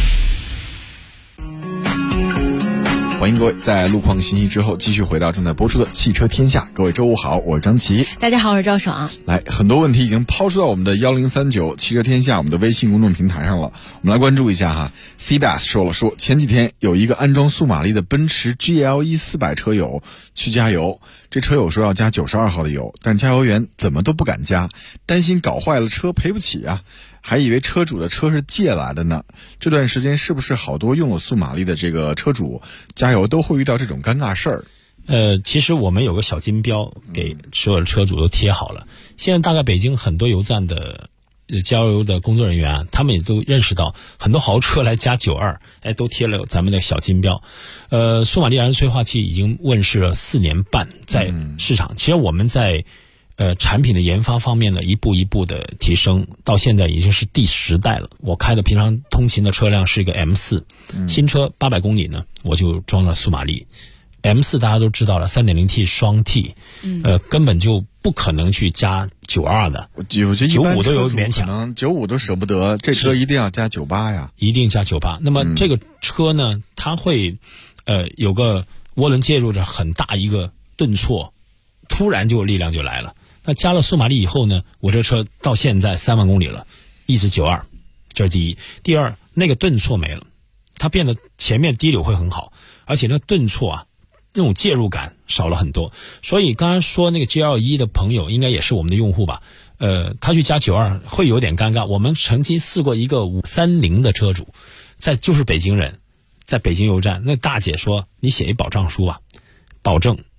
欢迎各位在路况信息之后继续回到正在播出的汽车天下。各位周五好，我是张琪。 大家好，我是赵爽。 来，很多问题已经抛出到我们的1039汽车天下我们的微信公众平台上了，我们来关注一下哈。CBAS 说前几天有一个安装速马力的奔驰 GLE 400车友去加油，这车友说要加92号的油，但是加油员怎么都不敢加，担心搞坏了车赔不起啊，还以为车主的车是借来的呢。这段时间是不是好多用了速马力的这个车主加油都会遇到这种尴尬事儿？ 其实我们有个小金标给所有的车主都贴好了。现在大概北京很多油站的加油的工作人员啊，他们也都认识到很多豪车来加92，都贴了咱们的小金标。速马力燃油催化器已经问世了4年半，在市场。其实我们在产品的研发方面呢，一步一步的提升，到现在已经是第10代了。我开的平常通勤的车辆是一个 M4，新车800公里呢，我就装了速马力。M4 大家都知道了 3.0T 双 T，根本就不可能去加92的， 我觉得 95都有勉强， 可能95都舍不得，这车一定要加98呀， 一定加98。那么这个车呢，它会有个涡轮介入着很大一个顿挫，突然就力量就来了。那加了速马力以后呢，我这车到现在3万公里了，一直92，这是第一。第二，那个顿挫没了，它变得前面低流会很好，而且那顿挫啊，那种介入感少了很多。所以刚刚说那个 GL1 的朋友应该也是我们的用户吧，他去加92会有点尴尬。我们曾经试过一个530的车主，就是北京人，在北京油站，那大姐说你写一保障书啊，保证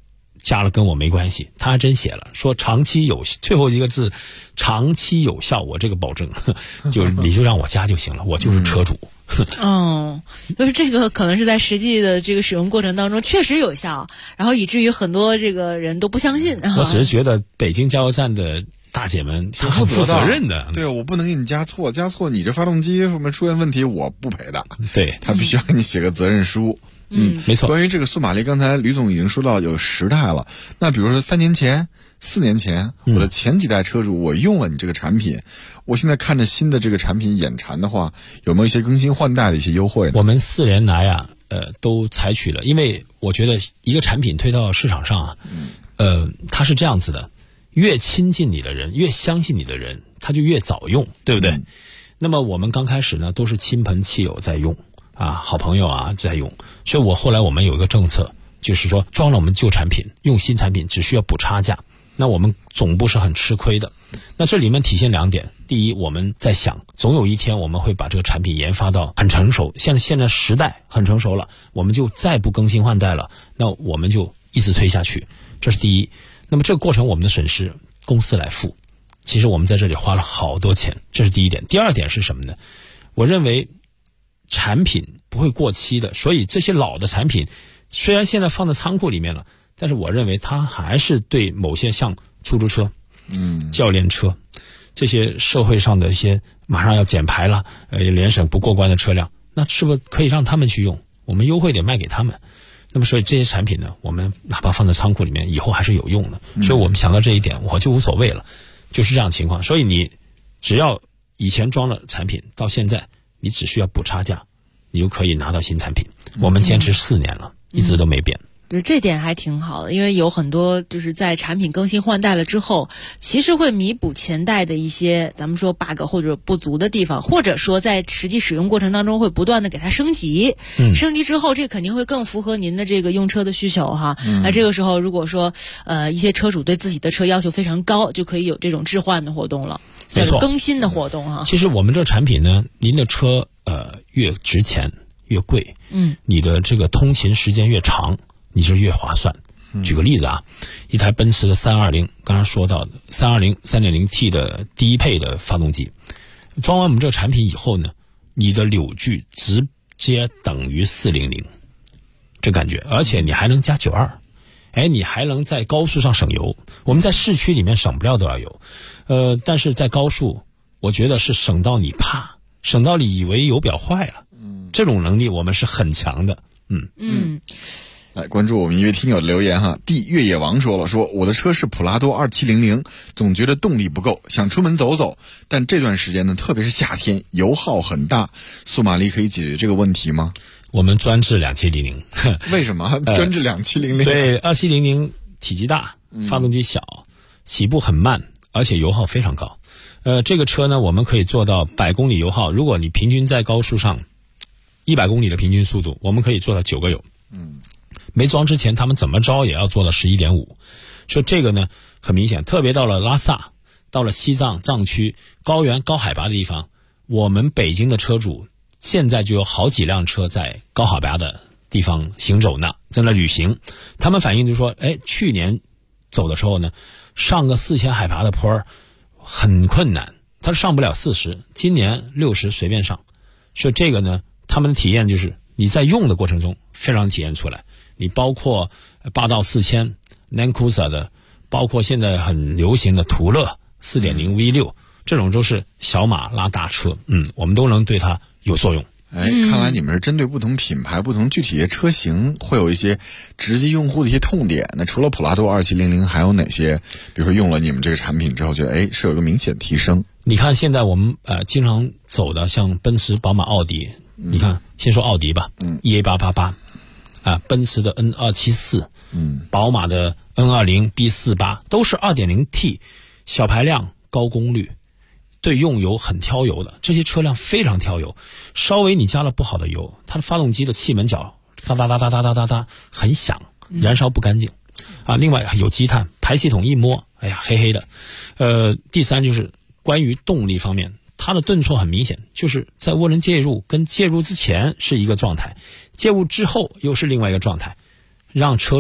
加了跟我没关系，他还真写了说长期有，最后一个字长期有效，我这个保证，就你就让我加就行了，我就是车主。 就是这个可能是在实际的这个使用过程当中确实有效，然后以至于很多这个人都不相信。 我只是觉得北京加油站的大姐们挺负责任的。 对，我不能给你加错你这发动机什么出现问题我不赔的。 对， 他必须要给你写个责任书。 没错。 关于这个苏玛丽，刚才吕总已经说到有时代了。那比如说3年前、4年前，我的前几代车主，我用了你这个产品，我现在看着新的这个产品眼馋的话，有没有一些更新换代的一些优惠呢？ 我们4年来啊，都采取了，因为我觉得一个产品推到市场上啊，它是这样子的，越亲近你的人，越相信你的人，他就越早用，对不对？那么我们刚开始呢，都是亲朋戚友在用。好朋友啊在用，所以我们有一个政策，就是说装了我们旧产品，用新产品只需要补差价，那我们总部是很吃亏的。那这里面体现2点，第一，我们在想总有一天我们会把这个产品研发到很成熟，现在时代很成熟了，我们就再不更新换代了，那我们就一直推下去，这是第一。那么这个过程我们的损失公司来付，其实我们在这里花了好多钱，这是第一点。第二点是什么呢？我认为产品不会过期的，所以这些老的产品虽然现在放在仓库里面了，但是我认为它还是对某些像出租车、教练车这些社会上的一些马上要减排了、联审不过关的车辆，那是不是可以让他们去用？我们优惠点卖给他们。那么所以这些产品呢，我们哪怕放在仓库里面，以后还是有用的。所以我们想到这一点，我就无所谓了，就是这样的情况。所以你只要以前装了产品，到现在你只需要补差价，你就可以拿到新产品。我们坚持4年了，一直都没变。 对，这点还挺好的，因为有很多就是在产品更新换代了之后，其实会弥补前代的一些咱们说 bug 或者不足的地方，或者说在实际使用过程当中会不断的给它升级。升级之后，这肯定会更符合您的这个用车的需求哈。那这个时候如果说一些车主对自己的车要求非常高，就可以有这种置换的活动了， 没错， 更新的活动哈。 其实我们这产品呢，您的车越值钱越贵，你的这个通勤时间越长，你是越划算。举个例子啊，一台奔驰的320，刚刚说到的320 3.0T 的低配的发动机，装完我们这个产品以后呢，你的扭矩直接等于400，这感觉，而且你还能加92，你还能在高速上省油。我们在市区里面省不了多少油，但是在高速，我觉得是省到你怕，省到你以为油表坏了。这种能力我们是很强的。 来关注我们一位听友的留言哈，越野王说了，说我的车是普拉多2700，总觉得动力不够，想出门走走，但这段时间呢，特别是夏天，油耗很大，苏玛丽可以解决这个问题吗？ 我们专治2700。 为什么专治2700？ 对，2700体积大，发动机小，起步很慢，而且油耗非常高。这个车呢，我们可以做到100公里油耗，如果你平均在高速上100公里的平均速度，我们可以做到9个油。没装之前他们怎么着也要做到11.5，所以这个呢很明显，特别到了拉萨，到了西藏藏区高原高海拔的地方，我们北京的车主现在就有好几辆车在高海拔的地方行走呢，在那旅行。他们反映就说，去年走的时候呢，上个4000海拔的坡很困难，他上不了40，今年60随便上。所以这个呢，他们的体验就是你在用的过程中非常体验出来。你包括霸道4000 Land Cruiser 的，包括现在很流行的途乐 4.0 V6， 这种都是小马拉大车，我们都能对它有作用。 看来你们是针对不同品牌、不同具体的车型，会有一些直击用户的一些痛点。那除了普拉多2700，还有哪些？比如说用了你们这个产品之后，觉得是有一个明显提升。 你看现在我们经常走的像奔驰、宝马、奥迪，你看先说奥迪吧，EA888。奔驰的 N274，宝马的 N20 B48 都是 2.0T 小排量高功率，对用油很挑油的，这些车辆非常挑油，稍微你加了不好的油，它的发动机的气门角哒哒哒哒哒哒哒哒很响，燃烧不干净另外有积碳，排气筒一摸黑黑的。第三就是关于动力方面，它的顿挫很明显，就是在涡轮介入跟介入之前是一个状态，介入之后又是另外一个状态，让车主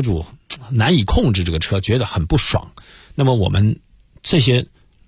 难以控制这个车，觉得很不爽。那么我们这些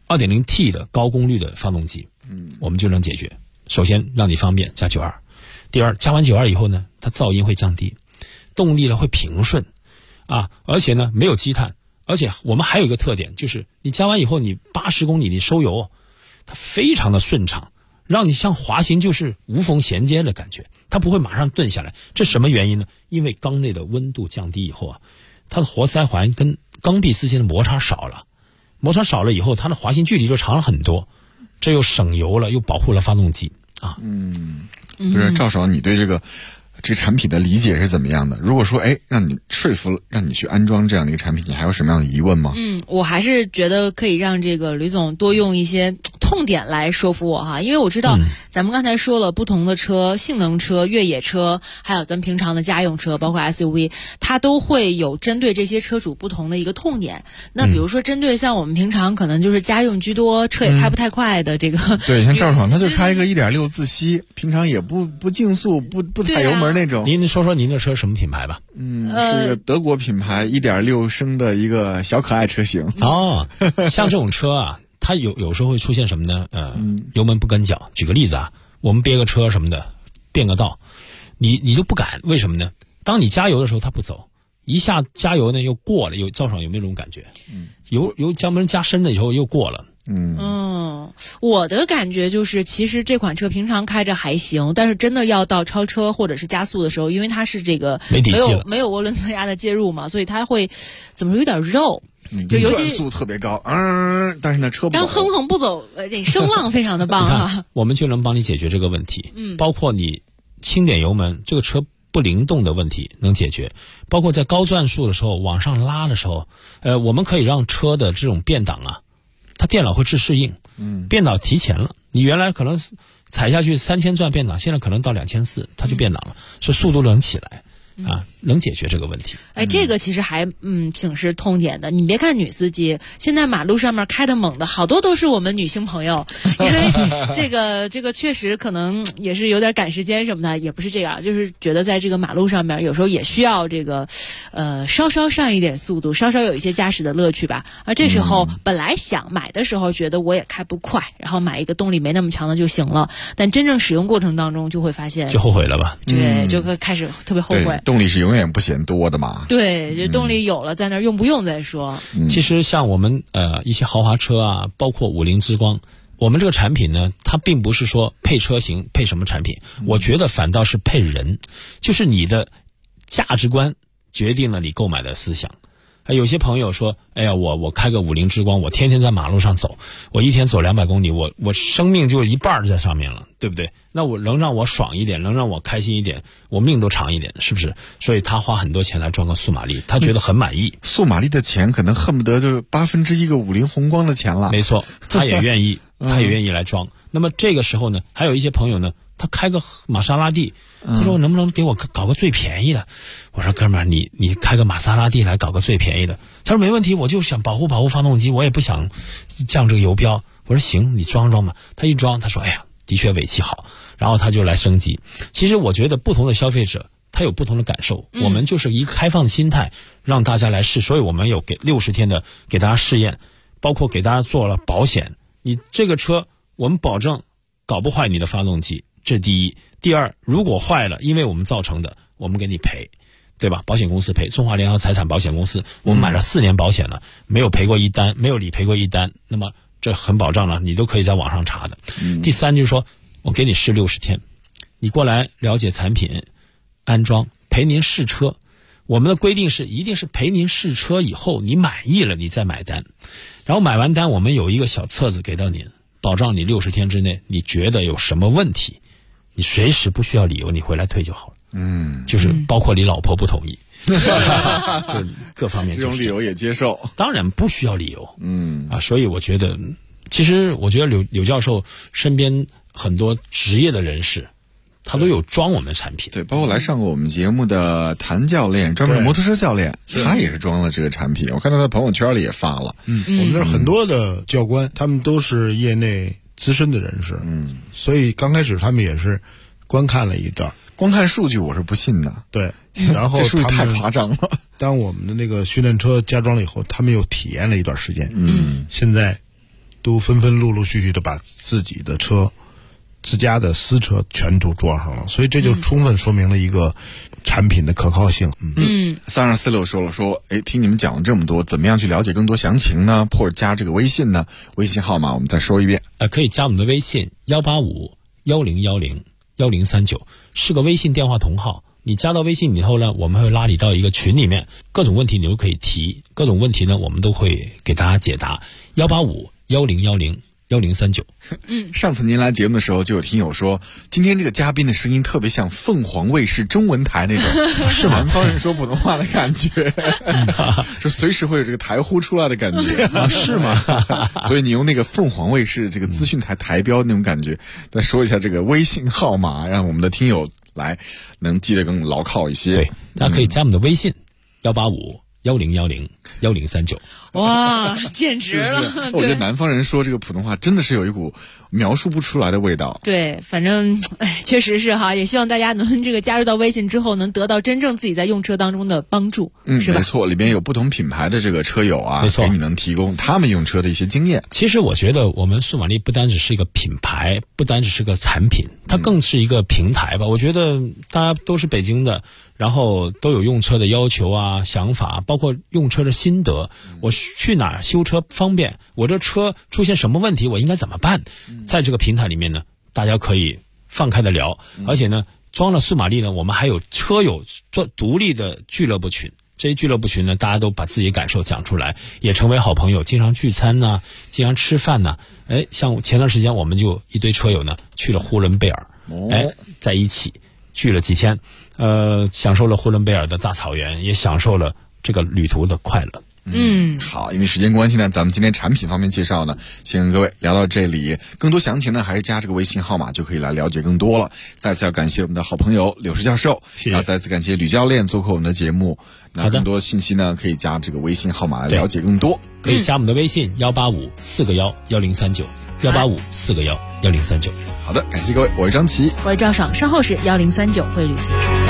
2.0T 的高功率的发动机，我们就能解决。首先让你方便加92，第二加完92以后呢，它噪音会降低，动力呢会平顺啊，而且呢没有积碳，而且我们还有一个特点，就是你加完以后你80公里你收油，它非常的顺畅，让你像滑行就是无缝衔接的感觉，它不会马上顿下来。这什么原因呢？因为缸内的温度降低以后啊，它的活塞环跟缸壁之间的摩擦少了，摩擦少了以后，它的滑行距离就长了很多，这又省油了，又保护了发动机啊。 不是赵爽，你对这个产品的理解是怎么样的？如果说让你说服了，让你去安装这样的一个产品，你还有什么样的疑问吗？ 我还是觉得可以让这个吕总多用一些痛点来说服我哈，因为我知道咱们刚才说了不同的车，性能车、越野车，还有咱们平常的家用车，包括 SUV， 它都会有针对这些车主不同的一个痛点。那比如说针对像我们平常可能就是家用居多，车也开不太快的这个， 对，像赵爽他就开一个 1.6 自吸，平常也不竞速，不踩油门那种。 您说说您的车什么品牌吧？ 是个德国品牌1.6升的一个小可爱车型。 像这种车啊，它有时候会出现什么呢？油门不跟脚。举个例子啊，我们憋个车什么的，变个道，你就不敢，为什么呢？当你加油的时候它不走，一下加油呢又过了，赵爽有没有这种感觉？油将门加深了以后又过了。 我的感觉就是，其实这款车平常开着还行，但是真的要到超车或者是加速的时候，因为它是这个没有涡轮增压的介入嘛，所以它会怎么说有点肉。就尤其转速特别高，但是呢车不走， 但哼不走，这声浪非常的棒啊。 我们就能帮你解决这个问题，包括你轻点油门，这个车不灵动的问题能解决，包括在高转速的时候往上拉的时候，我们可以让车的这种变档啊，它电脑会自适应，变档提前了，你原来可能踩下去3000转变档，现在可能到2400，它就变档了，所以速度能起来。能解决这个问题。 这个其实还挺是痛点的。你别看女司机现在马路上面开的猛的好多都是我们女性朋友，因为这个确实可能也是有点赶时间什么的，也不是这样，就是觉得在这个马路上面有时候也需要这个稍稍上一点速度，稍稍有一些驾驶的乐趣吧。而这时候本来想买的时候觉得我也开不快，然后买一个动力没那么强的就行了，但真正使用过程当中就会发现就后悔了吧？ 对，就开始特别后悔。 动力是永远不嫌多的嘛。 对，这动力有了，在那儿用不用再说。 其实像我们一些豪华车啊，包括50之光，我们这个产品呢，它并不是说配车型配什么产品，我觉得反倒是配人，就是你的价值观决定了你购买的思想。有些朋友说，哎呀，我开个50之光，我天天在马路上走，我一天走200公里，我生命就一半在上面了，对不对？那我能让我爽一点，能让我开心一点，我命都长一点，是不是？所以他花很多钱来装个速马力，他觉得很满意。 速马力的钱可能恨不得就是1/8个50宏光的钱了。 没错，他也愿意，他也愿意来装。那么这个时候呢，还有一些朋友呢，他开个玛莎拉蒂，他说能不能给我搞个最便宜的？我说哥们儿，你开个玛莎拉蒂来搞个最便宜的？他说没问题，我就想保护发动机，我也不想降这个油标。我说行，你装吧。他一装，他说哎呀，的确尾气好，然后他就来升级。其实我觉得不同的消费者他有不同的感受，我们就是一个开放的心态让大家来试，所以我们有给60天的给大家试验，包括给大家做了保险。你这个车我们保证搞不坏你的发动机，这第一。第二，如果坏了因为我们造成的，我们给你赔，对吧？保险公司赔，中华联合财产保险公司，我们买了4年保险了，没有赔过一单，没有理赔过一单，那么这很保障了，你都可以在网上查的。第三就是说，我给你试60天，你过来了解产品，安装，陪您试车。我们的规定是一定是陪您试车以后你满意了你再买单，然后买完单我们有一个小册子给到您，保障你60天之内你觉得有什么问题，你随时不需要理由，你回来退就好了。就是包括你老婆不同意，就各方面这种理由也接受， 当然不需要理由。所以我觉得，其实我觉得柳教授身边很多职业的人士，他都有装我们产品。 对，包括来上过我们节目的谭教练，专门摩托车教练，他也是装了这个产品。我看到他朋友圈里也发了。 我们这很多的教官，他们都是业内资深的人士。所以刚开始他们也是观看了一段。 光看数据我是不信的。 对， 然后这是不是太夸张了？ 当我们的那个训练车加装了以后，他们又体验了一段时间，现在都纷纷陆陆续续的把自己的车、自家的私车全都装上了，所以这就充分说明了一个产品的可靠性。 3246说，听你们讲了这么多，怎么样去了解更多详情呢？或者加这个微信呢？微信号码我们再说一遍。 可以加我们的微信18510101039，是个微信电话同号。你加到微信以后呢，我们会拉你到一个群里面，各种问题你都可以提，各种问题呢我们都会给大家解答。18510101039。 上次您来节目的时候，就有听友说，今天这个嘉宾的声音特别像凤凰卫视中文台那种是南方人说普通话的感觉，就随时会有这个台呼出来的感觉，是吗？所以你用那个凤凰卫视这个资讯台台标那种感觉，再说一下这个微信号码，让我们的听友来能记得更牢靠一些。 对，大家可以加我们的微信18510101039。 哇，简直了！ 是我觉得南方人说这个普通话真的是有一股描述不出来的味道。 对，反正确实是哈，也希望大家能这个加入到微信之后，能得到真正自己在用车当中的帮助。是吧？ 没错，里面有不同品牌的这个车友啊， 没错， 给你能提供他们用车的一些经验。 其实我觉得我们数码力不单只是一个品牌，不单只是个产品，它更是一个平台吧。我觉得大家都是北京的，然后都有用车的要求啊、想法，包括用车的心得。我去哪儿修车方便？我这车出现什么问题，我应该怎么办？在这个平台里面呢，大家可以放开的聊，而且呢，装了数码力呢，我们还有车友做独立的俱乐部群。这些俱乐部群呢，大家都把自己感受讲出来，也成为好朋友，经常聚餐呢，经常吃饭呢。像前段时间我们就一堆车友呢去了呼伦贝尔，在一起聚了几天，享受了呼伦贝尔的大草原，也享受了这个旅途的快乐。 好，因为时间关系呢，咱们今天产品方面介绍呢，先跟各位聊到这里。更多详情呢，还是加这个微信号码就可以来了解更多了。再次要感谢我们的好朋友柳石教授，然后再次感谢吕教练做客我们的节目。那更多信息呢，可以加这个微信号码来了解更多。 可以加我们的微信185-4个1-1039，185-4个1-1039。 好的，感谢各位，我是张琪， 我是赵爽，稍后是1039汇率。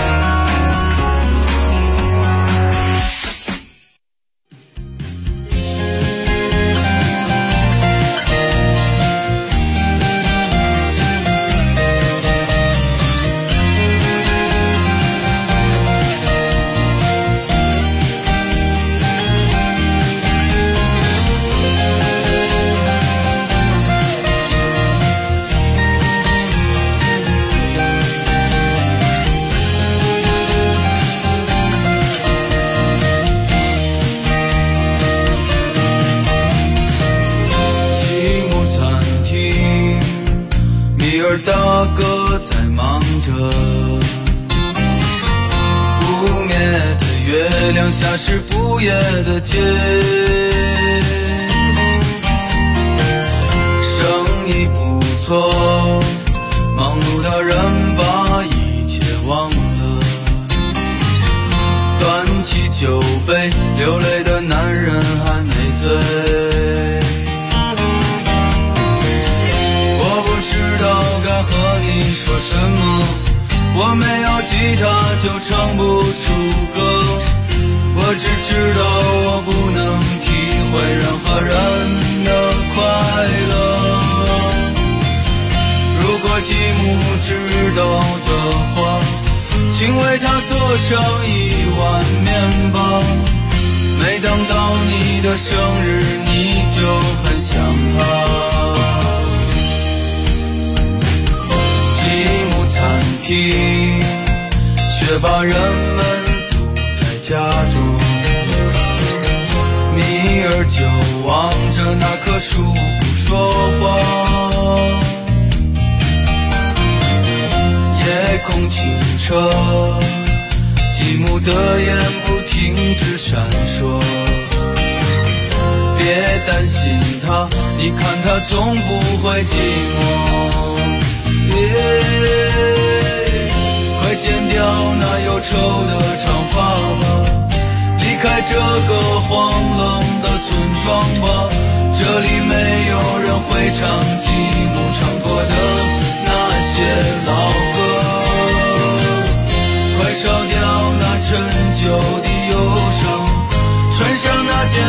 大哥在忙着，不灭的月亮下是不夜的街，生意不错，忙碌的人把一切忘了，端起酒杯，流泪的男人还没醉。不知道该和你说什么，我没有吉他就唱不出歌，我只知道我不能体会任何人的快乐。如果吉姆知道的话，请为他做上1碗面包，每当到你的生日你就很想他。餐厅却把人们堵在家中，米儿就望着那棵树不说话，夜空清澈，积木的眼不停止闪烁，别担心他，你看他总不会寂寞。快剪掉那忧愁的长发吧，离开这个荒冷的村庄吧，这里没有人会唱吉姆唱过的那些老歌。快烧掉那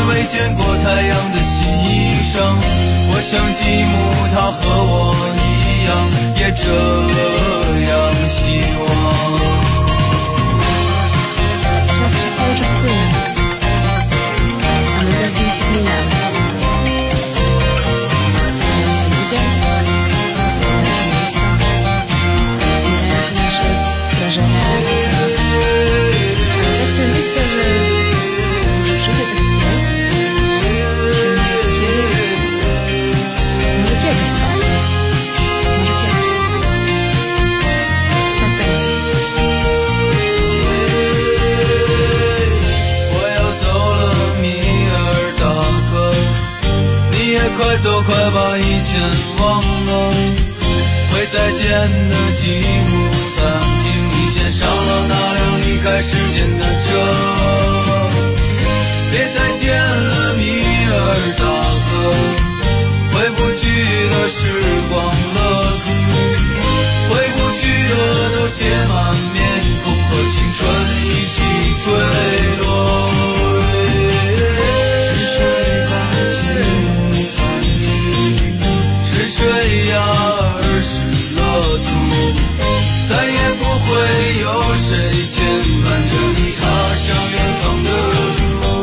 未见过太阳的新衣裳，我想积木它和我一样，也这样希望。 这不是在这会吗？我们在星期天来了。 快走快把以前忘了，会再见的积木餐厅，你先上了那辆离开时间的车。别再见了米尔大哥，回不去的时光乐土，回不去的都写满面孔，和青春一起坠落。水呀，儿时乐土，再也不会有谁牵绊着你踏上远方的路。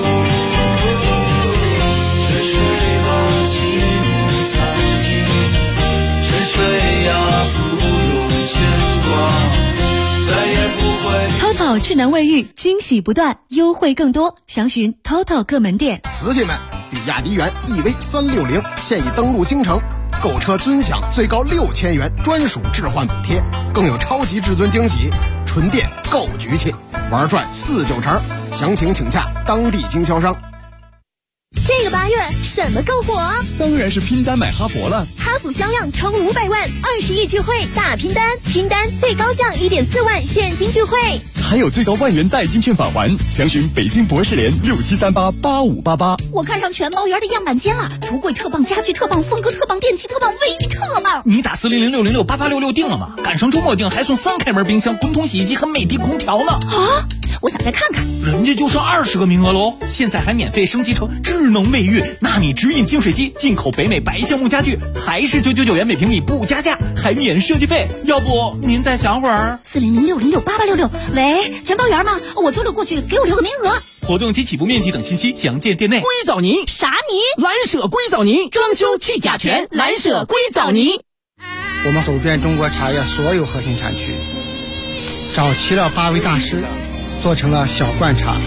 沉睡吧，积木餐厅，沉睡呀，不用牵挂，再也不会。 TOTO 智能卫浴，惊喜不断，优惠更多，详询 TOTO 各门店。 瓷器们，比亚迪元 EV360现已登陆京城。购车尊享最高6000元专属置换补贴，更有超级至尊惊喜，纯电够局气，玩转4-9成，详情请洽当地经销商。 这个8月什么够火？ 当然是拼单买哈弗了。 哈弗销量冲500万，20亿聚会大拼单，拼单最高降1.4万现金聚会， 还有最高1万元代金券返还，详询北京博士联67388588。 我看上全包园的样板间了，橱柜特棒，家具特棒，风格特棒，电器特棒，卫浴特棒。 你打400-606-8866订了吗？赶上周末订还送3开门冰箱、滚筒洗衣机和美的空调呢。 啊！我想再看看， 人家就剩20个名额喽！现在还免费升级成智能卫浴、纳米直饮净水机，进口北美白橡木家具，还是999元每平米不加价，还免设计费。要不您再想会儿 ？400-606-8866。喂，全包圆吗？我周六过去，给我留个名额。 活动及起步面积等信息详见店内。 硅藻泥啥泥？ 蓝舍硅藻泥，装修去甲醛，蓝舍硅藻泥。 我们走遍中国茶叶所有核心产区，找齐了8位大师，做成了小罐茶。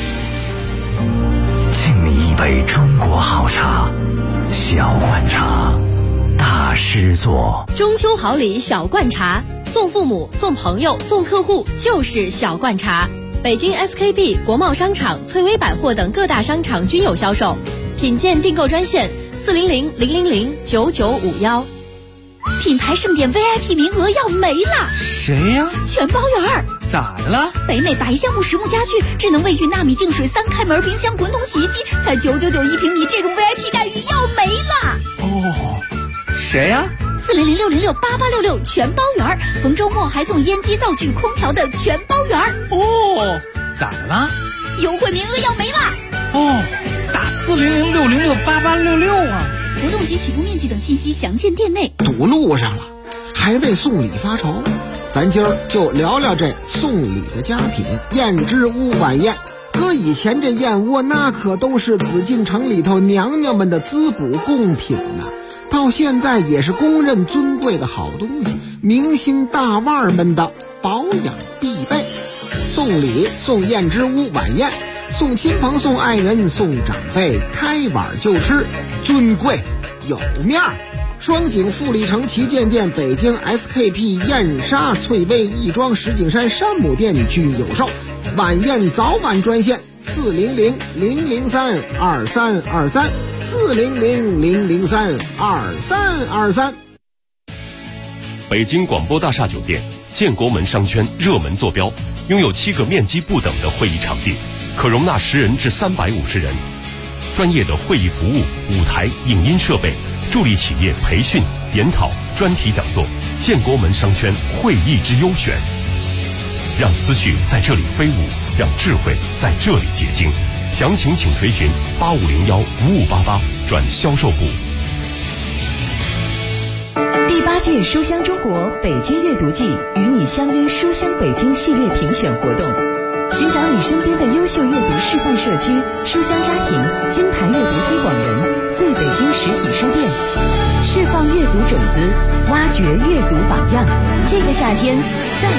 敬你一杯中国好茶，小罐茶，大师做。 中秋好礼小罐茶，送父母、送朋友、送客户就是小罐茶。北京 SKP、国贸商场、翠微百货等各大商场均有销售。品鉴订购专线400-000-9951。 品牌盛典 VIP 名额要没了。 谁呀？ 全包圆。 咋的了？ 北美白橡木实木家具、智能卫浴、纳米净水、3开门冰箱、滚筒洗衣机，才999一平米，这种 VIP 待遇要没了。 哦，谁呀 ？400-606-8866全包圆，逢周末还送烟机、灶具、空调的全包圆。 哦，咋的了？ 优惠名额要没了。 哦，打400-606-8866啊！ 活动及起步面积等信息详见店内。 堵路上了，还为送礼发愁，咱今儿就聊聊这送礼的佳品燕之屋晚宴。搁以前这燕窝那可都是紫禁城里头娘娘们的滋补贡品呢，到现在也是公认尊贵的好东西，明星大腕们的保养必备。送礼送燕之屋晚宴，送亲朋送爱人送长辈，开碗就吃，尊贵有面儿。双井富力城旗舰店、北京 SKP 燕莎、翠微亦庄、石景山山姆店均有售。晚宴早晚专线400-003-2323 400-003-2323。 北京广播大厦酒店建国门商圈热门坐标，拥有7个面积不等的会议场地，可容纳10人至350人。专业的会议服务、舞台、影音设备，助力企业培训、研讨、专题讲座。建国门商圈会议之优选，让思绪在这里飞舞，让智慧在这里结晶。 详情请垂询8501-5588转销售部。 第8届书香中国北京阅读季与你相约书香北京系列评选活动，寻找你身边的优秀阅读示范社区、书香家庭、金牌阅读推广人、最北京实体书店，释放阅读种子，挖掘阅读榜样。这个夏天，在